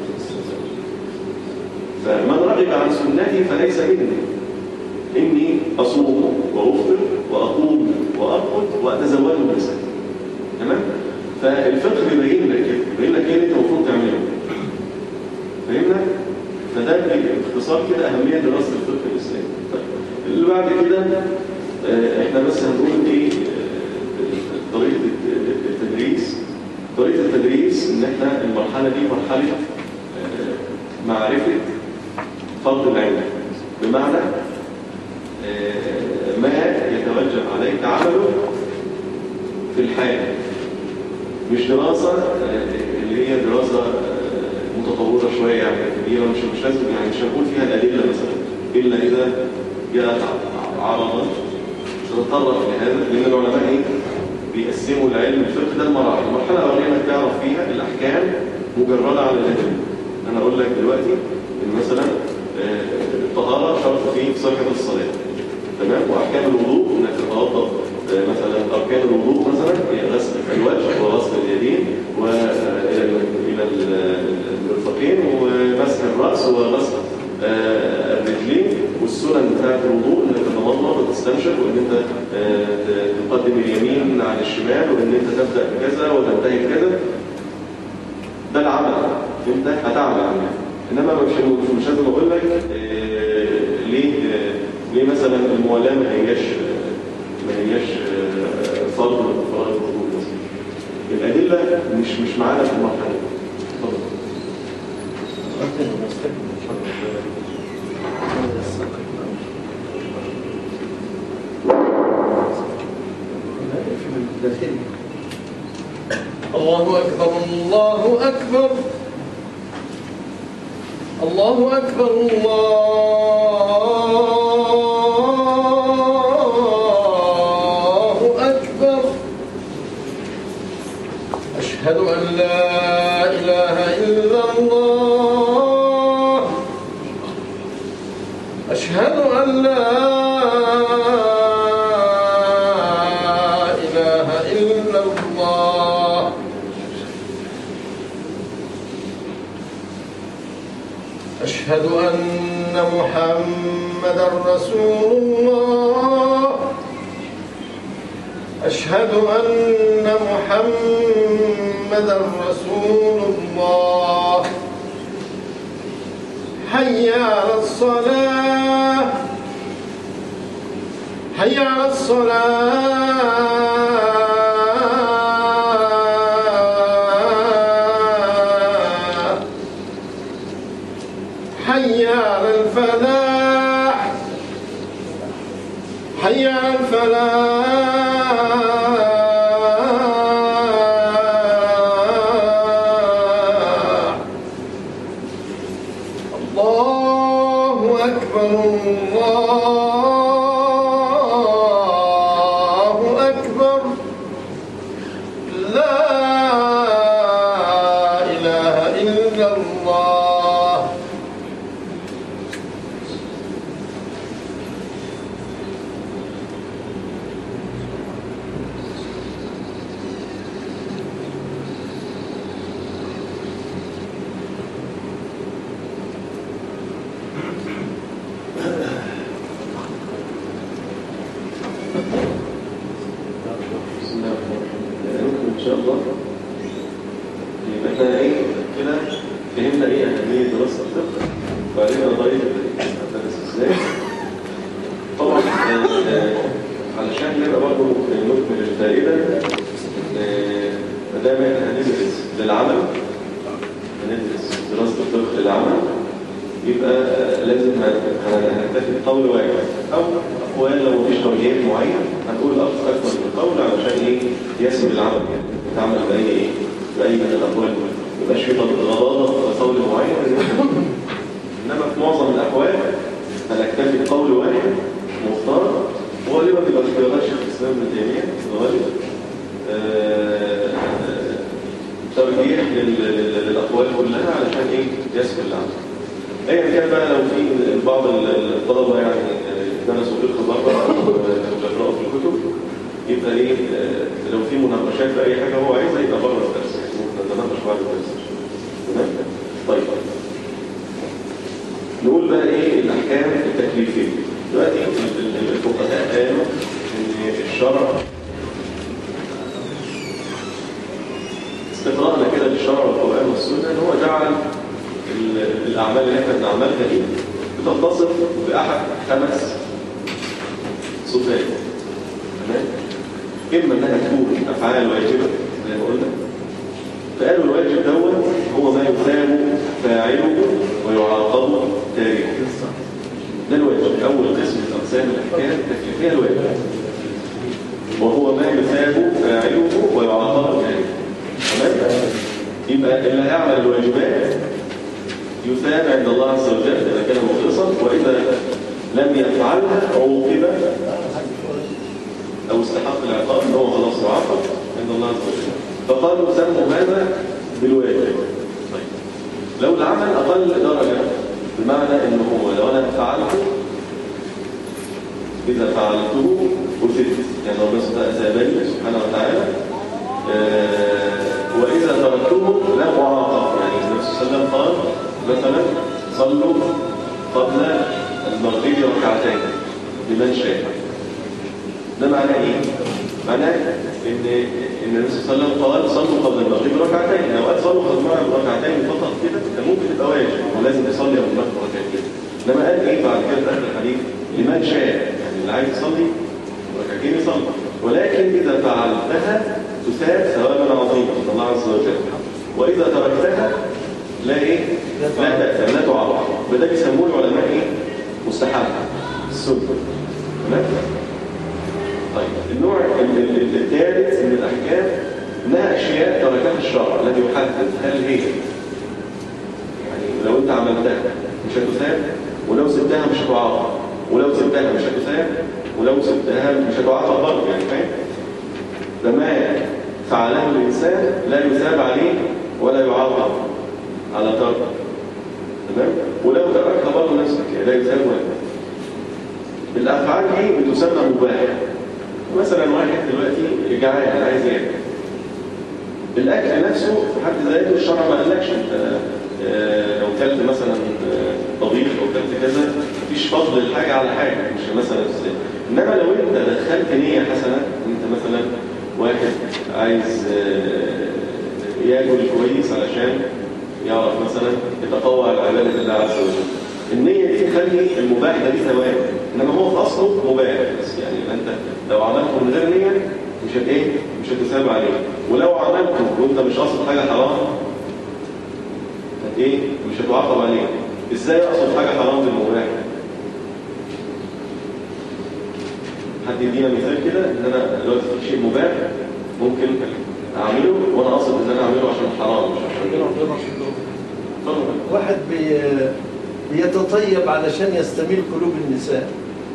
فمن رغب عن سنتي فليس مني، اني اصوم وافطر واقوم وارقد واتزوج النساء. تمام؟ فالفقه بيبين لك كده، بيبين لك ايه اللي انت المفروض تعمله. فهمنا؟ فده باختصار كده اهميه دراسه الفقه الاسلامي. طيب اللي بعد كده احنا بس هنقول ايه طريقه التدريس. طريقه التدريس ان احنا المرحله دي مرحله معرفه فرض العلم، بمعنى ما يتوجب عليك عمله في الحال، مش دراسه اللي هي دراسه متطوره شويه، يعني هي مش لازم، يعني مش هنقول فيها الادله مثلا الا اذا جاءت عرضا سنتطرق لهذا، لان العلماء ايه بيقسموا العلم الفقه ده لمراحل. المرحله الاولانيه انك تعرف فيها الاحكام مجرده على الادله. انا اقول لك دلوقتي ان مثلا الطهاره شرط فيه صحه الصلاه، تمام؟ واحكام الوضوء انك تتوضا، مثلا اركان الوضوء مثلا هي غسل الوجه وغسل اليدين والى المرفقين ومسح الراس وغسل الرجلين، والسنن بتاعت الوضوء انك تتمضمض وتستنشق، وان انت تقدم اليمين على الشمال، وان انت تبدا بكذا وتنتهي بكذا. ده العمل انت هتعمل عنه، انما مش لازم اقول لك ليه مثلا الموالاه ما هياش فرض من فرائض الوضوء مثلا. الادله مش معانا في المرحله دي. الله أكبر الله أكبر الله أكبر الله أكبر. أشهد أن لا إله إلا الله. أشهد أن لا إله إلا الله. أشهد أن محمدا محمدا رسول الله أشهد أن محمدا رسول الله حي على الصلاة حي على الصلاة حي على الفلاح حي على الفلاح الله أكبر الله أكبر لا إله إلا الله بسم الله الرحمن الرحيم. نكمل إن شاء الله. يبقى احنا كده فهمنا أهمية دراسة الفقه وبعدين نضيف الدرس إزاي. طبعا علشان نبقى برضه نكمل الفائدة ما دام احنا هندرس للعمل، هندرس دراسة الفقه للعمل، يبقى لازم هنكتفي بقول واحد أو أقوال. لو مفيش توجيه معين هنقول أكثر من قول علشان يسهل العمل، يتعمل بأي من الأقوال، ما يبقاش في غضاضة في قول معين. إنما في معظم الأقوال هنكتفي بقول واحد مختار، وغالبا بيبقى اختيارات شيخ الإسلام ابن تيمية غالبا توجيه للأقوال كلها علشان يسهل العمل. أيا كان بقى لو في بعض الطلبة درسوا فقه بره أو بيقرأوا في الكتب، يبقى لو في مناقشات في أي حاجة هو عايزها يبقى بره الدرس، ممكن نتناقش بعد الدرس. تمام؟ طيب. نقول بقى الأحكام التكليفية. دلوقتي الفقهاء قالوا إن الشرع استقراءنا كده للشرع والقرآن والسنة إن هو جعل الأعمال اللي احنا بنعملها دي بتتصف بأحد 5 صفات. تمام؟ إما إنها تكون أفعال واجبة زي ما قلنا، فقالوا الواجب هو ما يثاب فاعله ويعاقب تاركه. ده الواجب. أول قسم من أقسام الأحكام التكليفية الواجب، وهو ما يثاب فاعله ويعاقب تاركه. تمام؟ يبقى اللي هيعمل الواجبات يثاب عند الله عز وجل إذا كان مخلصا، وإذا لم يفعلها عوقب أو استحق العقاب إن هو خلاص معاقب عند الله عز وجل. فقالوا سموا هذا بالواجب. طيب. لو العمل أقل درجة، بمعنى إنه هو لو أنا فعلته إذا فعلته أثبت، يعني ربنا أثابني سبحانه وتعالى، وإذا تركته لم أعاقب. يعني النبي صلى الله عليه وسلم قال مثلا صلوا قبل المغرب ركعتين لمن شاء. ده معناه إيه؟ معناه إن النبي صلى الله عليه وسلم قال صلوا قبل المغرب ركعتين. لو قال صلوا قبل المغرب ركعتين فقط كده ممكن تبقى واجب ولازم يصلي قبل المغرب ركعتين. إنما قال بعد كده في آخر الحديث لمن شاء، يعني اللي عايز يصلي ركعتين يصلي، ولكن إذا فعلتها تثاب ثوابا عظيما من الله عز وجل، وإذا تركتها لا تأثم لا تعرض. وده بيسموه العلماء مستحب السنة. تمام؟ طيب النوع الثالث من الأحكام انها أشياء تركها الشرع الذي يحدد هل هي يعني لو أنت عملتها مش هتثاب، ولو سبتها مش هتعاقب، ولو سبتها مش هتثاب، ولو سبتها مش هتعاقب برضه. يعني فاهم؟ فما فعله الإنسان لا يثاب عليه ولا يعاقب على تركه. تمام؟ ولو تركها برضه نفسك لا يثاب ولا يعاقب. الأفعال دي بتسمى مباحة. مثلا واحد دلوقتي جعان عايز ياكل، الأكل نفسه في حد ذاته الشرع ما قالكش أنت لو كلت مثلا طبيخ او كلت كذا مفيش فضل الحاجه على حاجه، مش مثلا انما لو انت دخلت نيه حسنه، انت مثلا واحد عايز ياكل كويس علشان يعرف مثلا يتقوى على عباده الله عز وجل، النيه دي تخلي المباح ده ليه ثواب، انما هو في اصله مباح بس، يعني انت لو عملته من غير نيه مش هتثاب عليه، ولو عملته وانت مش قاصد حاجه حرام مش هتعاقب عليه. ازاي اقصد حاجه حرام بالمباح؟ حد يدينا مثال كده ان انا دلوقتي في شيء مباح ممكن اعمله وانا قاصد ان انا اعمله عشان حرام مش عشان واحد بيتطيب علشان يستميل قلوب النساء.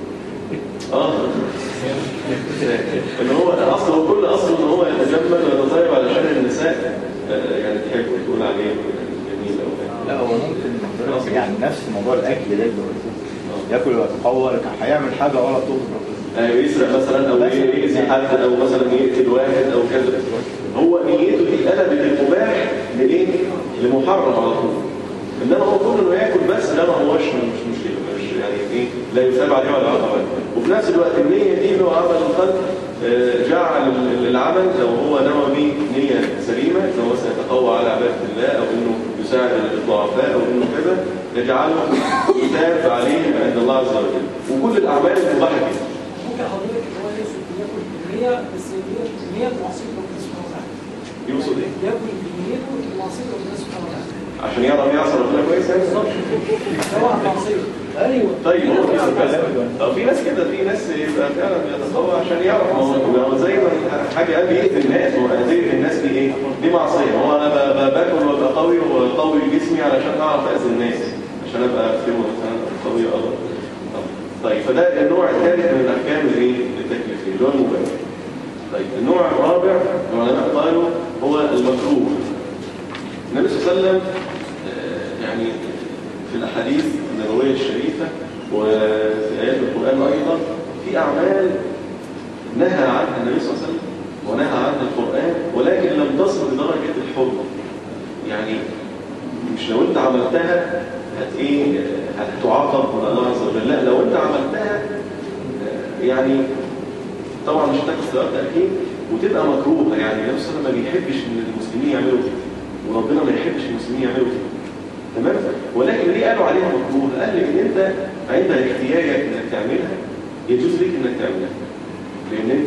ان هو اصله كل اصله ان هو يتجمل ويتطيب علشان النساء يعني تحب وتقول عليه جميل او لا هو ممكن يعني نفس موضوع الاكل ده ياكل ويتقوى، لكن هيعمل حاجه غلط تضر يسرق مثلا او يأذي حد او مثلا يقتل واحد او كذا، هو نيته دي قلبت المباح لمحرم على طول، انما هو كل انه ياكل بس ده ما هوش مش مشكله، مش يعني لا يثاب عليه ولا يعاقب عليه. وفي نفس الوقت النيه دي اللي هو عمل القلب جعل العمل لو هو نوى به نيه سليمه انه مثلا يتقوى على عباده الله او انه يساعد الضعفاء او انه كذا، يجعله يثاب عليه عند الله عز وجل. وكل الاعمال المباحه كده. ممكن حضرتك هو ياكل بالنيه بس النيه معصيه ربنا سبحانه وتعالى. يقصد ايه؟ ياكل بنيته معصيه ربنا سبحانه وتعالى. عشان يعرف يعصر ربنا كويس يعني؟ بالظبط. سواء معصيه. ايوه. طيب هو في ناس كده، في ناس يبقى فعلا بيتطوع عشان يعرف هو زي ما حاجه قال بيأذي الناس، هو اذيه الناس دي دي معصيه، هو انا باكل وابقى قوي وقوي جسمي علشان اعرف اذي الناس، عشان ابقى افتهم مثلا قوي اقدر. طيب فده النوع الثالث من الاحكام التكليفيه اللي هو المباح. طيب النوع الرابع العلماء قالوا هو المكروه. النبي صلى الله عليه وسلم يعني في الاحاديث النبويه الشريفه وفي ايات القران ايضا في اعمال نهى عنها النبي صلى الله عليه وسلم ونهى عنها القران، ولكن لم تصل لدرجه الحرمه. يعني مش لو انت عملتها هتعاقب من الله عز وجل، لا لو انت عملتها يعني طبعا مش هتاخد ثواب تاكيد وتبقى مكروهه. يعني النبي صلى الله عليه وسلم ما بيحبش ان المسلمين يعملوا كده، وربنا ما يحبش المسلمين يعملوا كده، تمام؟ ولكن ليه قالوا عليها مكروه؟ قال لك ان انت عند احتياجك انك تعملها يجوز لك انك تعملها، لان انت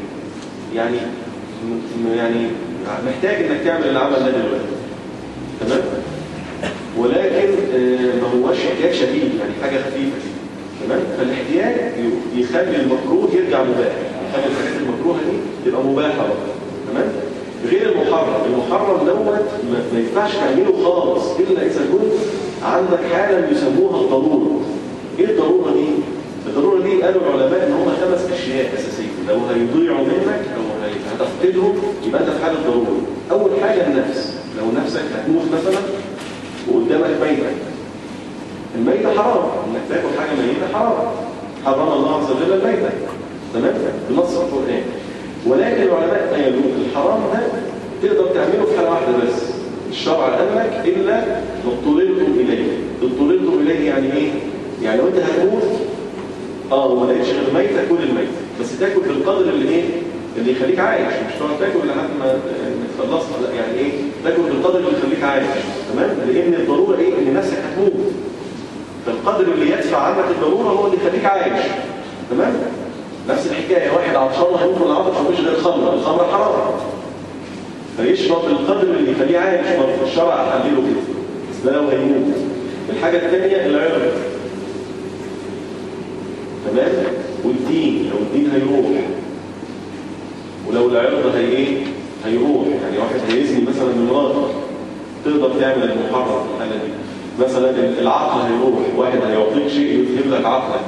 يعني محتاج انك تعمل العمل ده دلوقتي، تمام؟ ولكن ما هوش احتياج شديد، يعني حاجه خفيفه كده، تمام؟ فالاحتياج يخلي المكروه يرجع مباح، يخلي الحاجات المكروهه دي تبقى مباحه برضه، تمام؟ غير المحرم دوت ما ينفعش تعمله خالص الا اذا كنت عندك حاله يسموها الضروره. ايه الضروره دي؟ الضروره دي قالوا العلماء ان هم 5 اشياء اساسيه، لو هيضيعوا منك او هتفقدهم يبقى انت في حاله ضروره. اول حاجه النفس، لو نفسك هتموت مثلا وقدامك ميته، الميته حرام، انك تاكل حاجه ميته حرام، حرم الله عز وجل الميته، تمام؟ بنص القران. ولكن العلماء قالوا الحرام ده تقدر تعمله في حاله واحده بس، الشرع قال لك الا اضطررتم اليه. اضطررتم اليه يعني ايه؟ يعني لو انت هتموت وما لقيتش غير ميته كل الميته، بس تاكل بالقدر اللي يخليك عايش، مش تقعد تاكل لحد ما تخلصها، لا يعني تاكل بالقدر اللي يخليك عايش، تمام؟ لان الضروره ان نفسك هتموت، فالقدر اللي يدفع عنك الضروره هو اللي يخليك عايش، تمام؟ نفس الحكايه، واحد عطشان هيموت من العطش مفيش غير الخمر حرام، فيشرب القدر اللي يخليه عايش برضه، الشرع حلله كده، بس ده لو هيموت. الحاجه الثانيه العرض، تمام؟ والدين، لو الدين هيروح، ولو العرض هيروح، يعني واحد هيزني مثلا من مراته تقدر تعمل المحرم في الحاله دي. مثلا العقل هيروح، واحد هيعطيك شيء يذهب لك عقلك،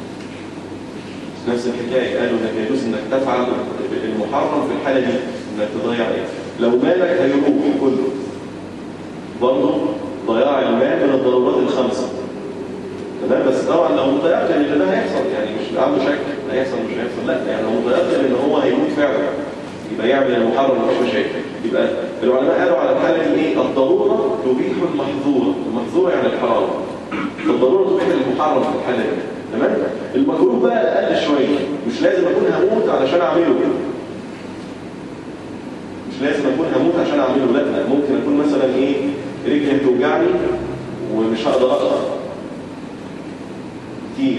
نفس الحكايه، قالوا انك يجوز انك تفعل المحرم في الحاله دي، انك تضيع لو مالك هيروح كله، برضه ضياع المال من الضرورات ال5، تمام؟ بس طبعا لو متيقن ان ده هيحصل، يعني مش عنده شك هيحصل مش هيحصل، لا يعني لو متيقن ان هو هيموت فعلا يبقى يعمل المحرم مفيش مشاكل، يبقى العلماء قالوا على الحالة دي ايه؟ الضرورة تبيح المحظورة، المحظورة يعني الحرام. الضرورة تبيح المحرم في الحالة دي، تمام؟ المكروه بقى أقل شوية، مش لازم أكون هموت علشان أعمله. مش لازم أكون هموت عشان أعمله، لا، ممكن أكون مثلا ايه؟ رجلي هتوجعني ومش هقدر أقرأ كتير،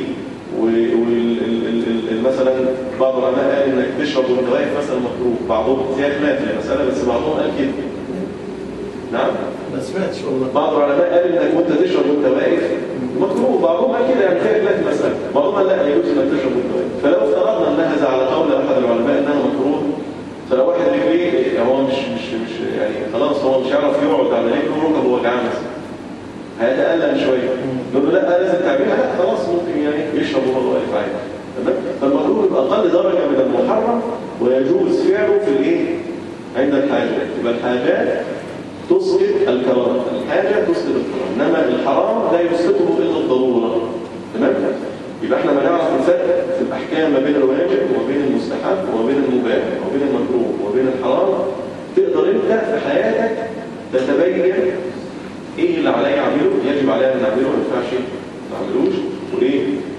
مثلا بعض العلماء قال انك تشرب وانت واقف مثلا مكروه، بعضهم فيها خلاف في المساله بس بعضهم قال كده. نعم؟ ما سمعتش والله. بعض العلماء قال انك وانت تشرب وانت واقف مكروه، بعضهم قال كده يعني فيها خلاف في المساله، بعضهم قال لا يجوز انك تشرب وانت واقف. فلو افترضنا انها على قول احد العلماء انها مكروه، فلو واحد رجليه هو مش يعني خلاص هو مش هيعرف يقعد على رجله وركبه وجعان مثلا، هيتألم شويه، نقول له لا لازم تعملها، لا خلاص ممكن يعني يشرب وهو واقف عادي. تمام؟ فالمكروه يبقى اقل درجه من المحرم ويجوز فعله في الايه؟ عند الحاجات. يبقى الحاجات تسقط الكراهه، الحاجه تسقط الكراهه، انما الحرام لا يسقطه الا الضروره. تمام؟ يبقى احنا ما نعرف نفرق في الاحكام ما بين الواجب وبين المستحب وبين المباح وبين المكروه وبين الحرام. تقدر انت في حياتك تتبين ايه اللي عليا اعمله، يجب عليا ان اعمله، ما ينفعش ما اعملوش، وايه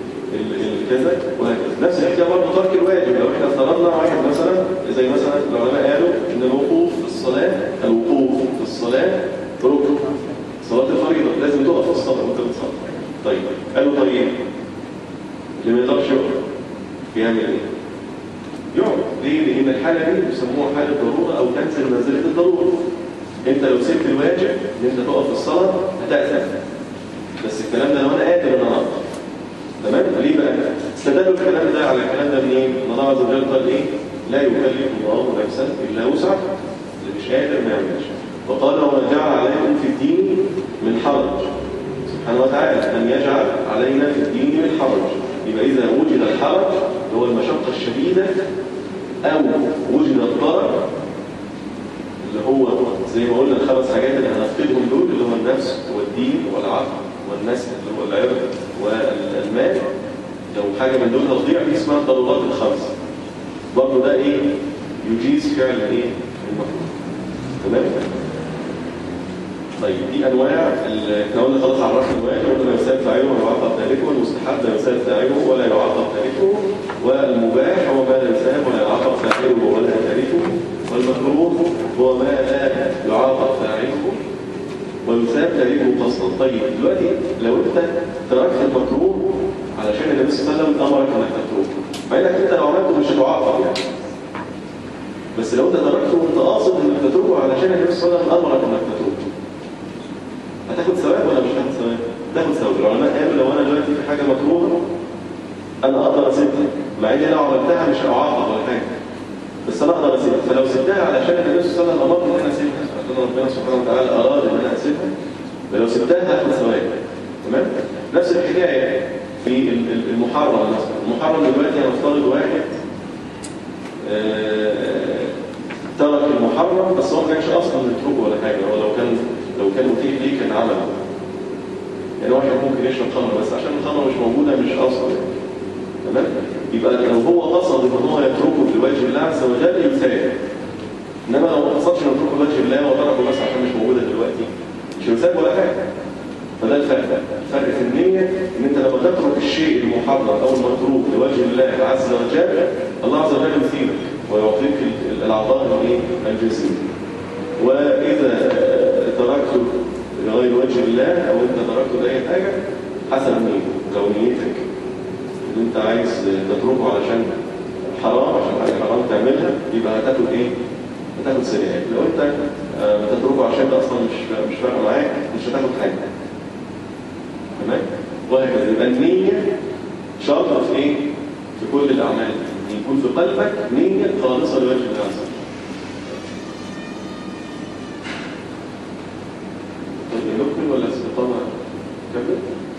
كذا وهكذا. نفس الحكايه برضه ترك الواجب. لو احنا افترضنا واحد مثلا زي مثلا العلماء قالوا ان الوقوف في الصلاه ركن، صلاه الفريضه لازم تقف في الصلاه وانت بتصلي. طيب قالوا طيب اللي ما يقدرش يقف يعمل ايه؟ يقعد. ليه؟ لان الحاله دي بيسموها حاله ضروره او تنزل منزله الضروره. انت لو سبت الواجب ان انت تقف في الصلاه هتأثم، بس الكلام ده لو انا قادر ان انا اقف. تمام؟ ليه بقى؟ استدلوا الكلام ده على الكلام ده منين؟ ان الله عز وجل قال ايه؟ لا يكلف الله نفسا الا وسعها، اللي مش قادر ما يعملش. وقال وما جعل عليكم في الدين من حرج، سبحانه وتعالى ان يجعل علينا في الدين من حرج. يبقى اذا وجد الحرج اللي هو المشقه الشديده او وجد الضرر اللي هو زي ما قلنا الخمس حاجات اللي هنفقدهم دول، اللي هو النفس والدين والعقل والنسل اللي هو العرض والمال، لو حاجه من دول هتضيع دي اسمها الضرورات الخمسه. برضه ده ايه؟ يجيز فعل ايه؟ المكروه. تمام؟ طيب دي انواع احنا قلنا خلاص عرفنا الواجب، قلنا ما يساب فاعله ولا يعاقب تاركه، والمستحب لا يساب فاعله ولا يعاقب تاركه، والمباح هو ما لا يساب ولا يعاقب فاعله ولا تاركه، والمكروه هو ما لا يعاقب فاعله ويساب تاركه قصدا. طيب دلوقتي لو انت تركت المكروه علشان النبي صلى الله عليه وسلم امرك انك تتركه، مع انك انت لو عملته مش هتعاقب يعني، بس لو انت تركته وانت قاصد انك تتركه علشان النبي صلى الله عليه وسلم امرك انك تتركه، هتاخد ثواب ولا مش هتاخد ثواب؟ تاخد ثواب. العلماء قالوا لو انا دلوقتي في حاجه مكروهه انا اقدر اسيبها، مع اني لو عملتها مش هعاقب ولا حاجه، بس انا اقدر اسيبها. فلو سبتها علشان النبي صلى الله عليه وسلم امرني ان انا اسيبها، عشان ربنا سبحانه وتعالى اراد ان انا اسيبها، فلو سبتها هاخد ثواب. تمام؟ نفس الحكايه في المحرم مثلا. المحرم دلوقتي هنفترض واحد ترك المحرم بس هو ما كانش اصلا يتركه ولا حاجه، هو لو كان متيح ليه كان عمله. يعني واحد ممكن يشرب خمر بس عشان الخمر مش موجوده مش اصلا يعني. تمام؟ يبقى لو هو قصد ان هو يتركه لوجه الله عز وجل يساب، انما لو ما قصدش انه يتركه لوجه الله وتركه بس عشان مش موجوده دلوقتي مش يساب ولا حاجه. فده الفرق في النيه، ان انت لما تترك الشيء المحرم او المتروك لوجه الله عز وجل الله عز وجل يثيبك ويعطيك العطاء الجزيل. واذا تركته لغير وجه الله او انت تركته لاي حاجه حسب نيتك، لو نيتك ان انت عايز تتركه علشان حرام، عشان حاجه حرام تعملها، يبقى هتاخد ايه؟ هتاخد سيئات. لو انت بتتركه عشان ده اصلا مش فارقه معاك مش هتاخد حاجه. تمام؟ وهكذا. يبقى النيه شرط في ايه؟ في كل الاعمال يكون في قلبك نيه خالصه لوجه الله عز وجل. طيب نكمل ولا استقامه كمل؟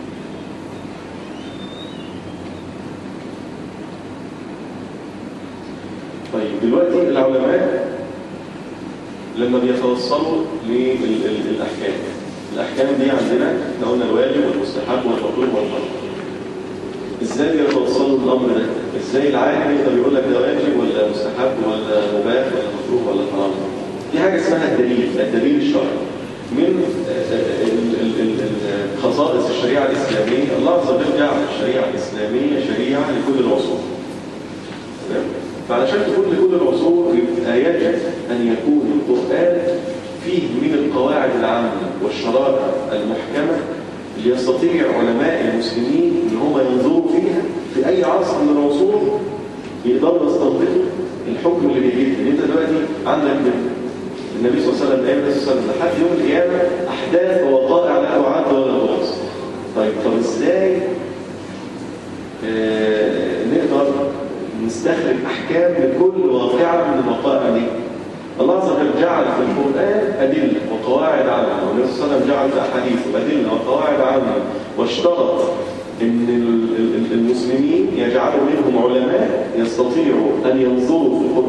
طيب دلوقتي العلماء لما بيتوصلوا للاحكام، الاحكام دي عندنا احنا قلنا الواجب والمستحب والمطلوب والمحرم. ازاي بيتوصلوا للامر ده؟ ازاي العالم يقدر يقول لك ده واجب ولا مستحب ولا مباح ولا مكروه ولا حرام؟ في حاجه اسمها الدليل. الدليل الشرعي. من خصائص الشريعة الإسلامية الله عز وجل جعل الشريعة الإسلامية شريعة لكل العصور. فعلشان تكون لكل العصور يبقى يجب أن يكون القرآن فيه من القواعد العامة والشرائع المحكمة ليستطيع علماء المسلمين ان هم ينظروا فيها في اي عصر من العصور يقدروا يستنبطوا الحكم اللي بيجي. انت دلوقتي عندك النبي صلى الله عليه وسلم النبي صلى الله عليه وسلم لحد يوم القيامه احداث ووقائع لا تعد ولا تحصى. طب ازاي نقدر نستخرج احكام لكل واقعه من الوقائع دي؟ الله عز وجل جعل في القرآن أدلة وقواعد عامة، والنبي صلى الله عليه وسلم جعل في أحاديثه أدلة وقواعد عامة، واشترط إن المسلمين يجعلوا منهم علماء يستطيعوا أن ينظروا في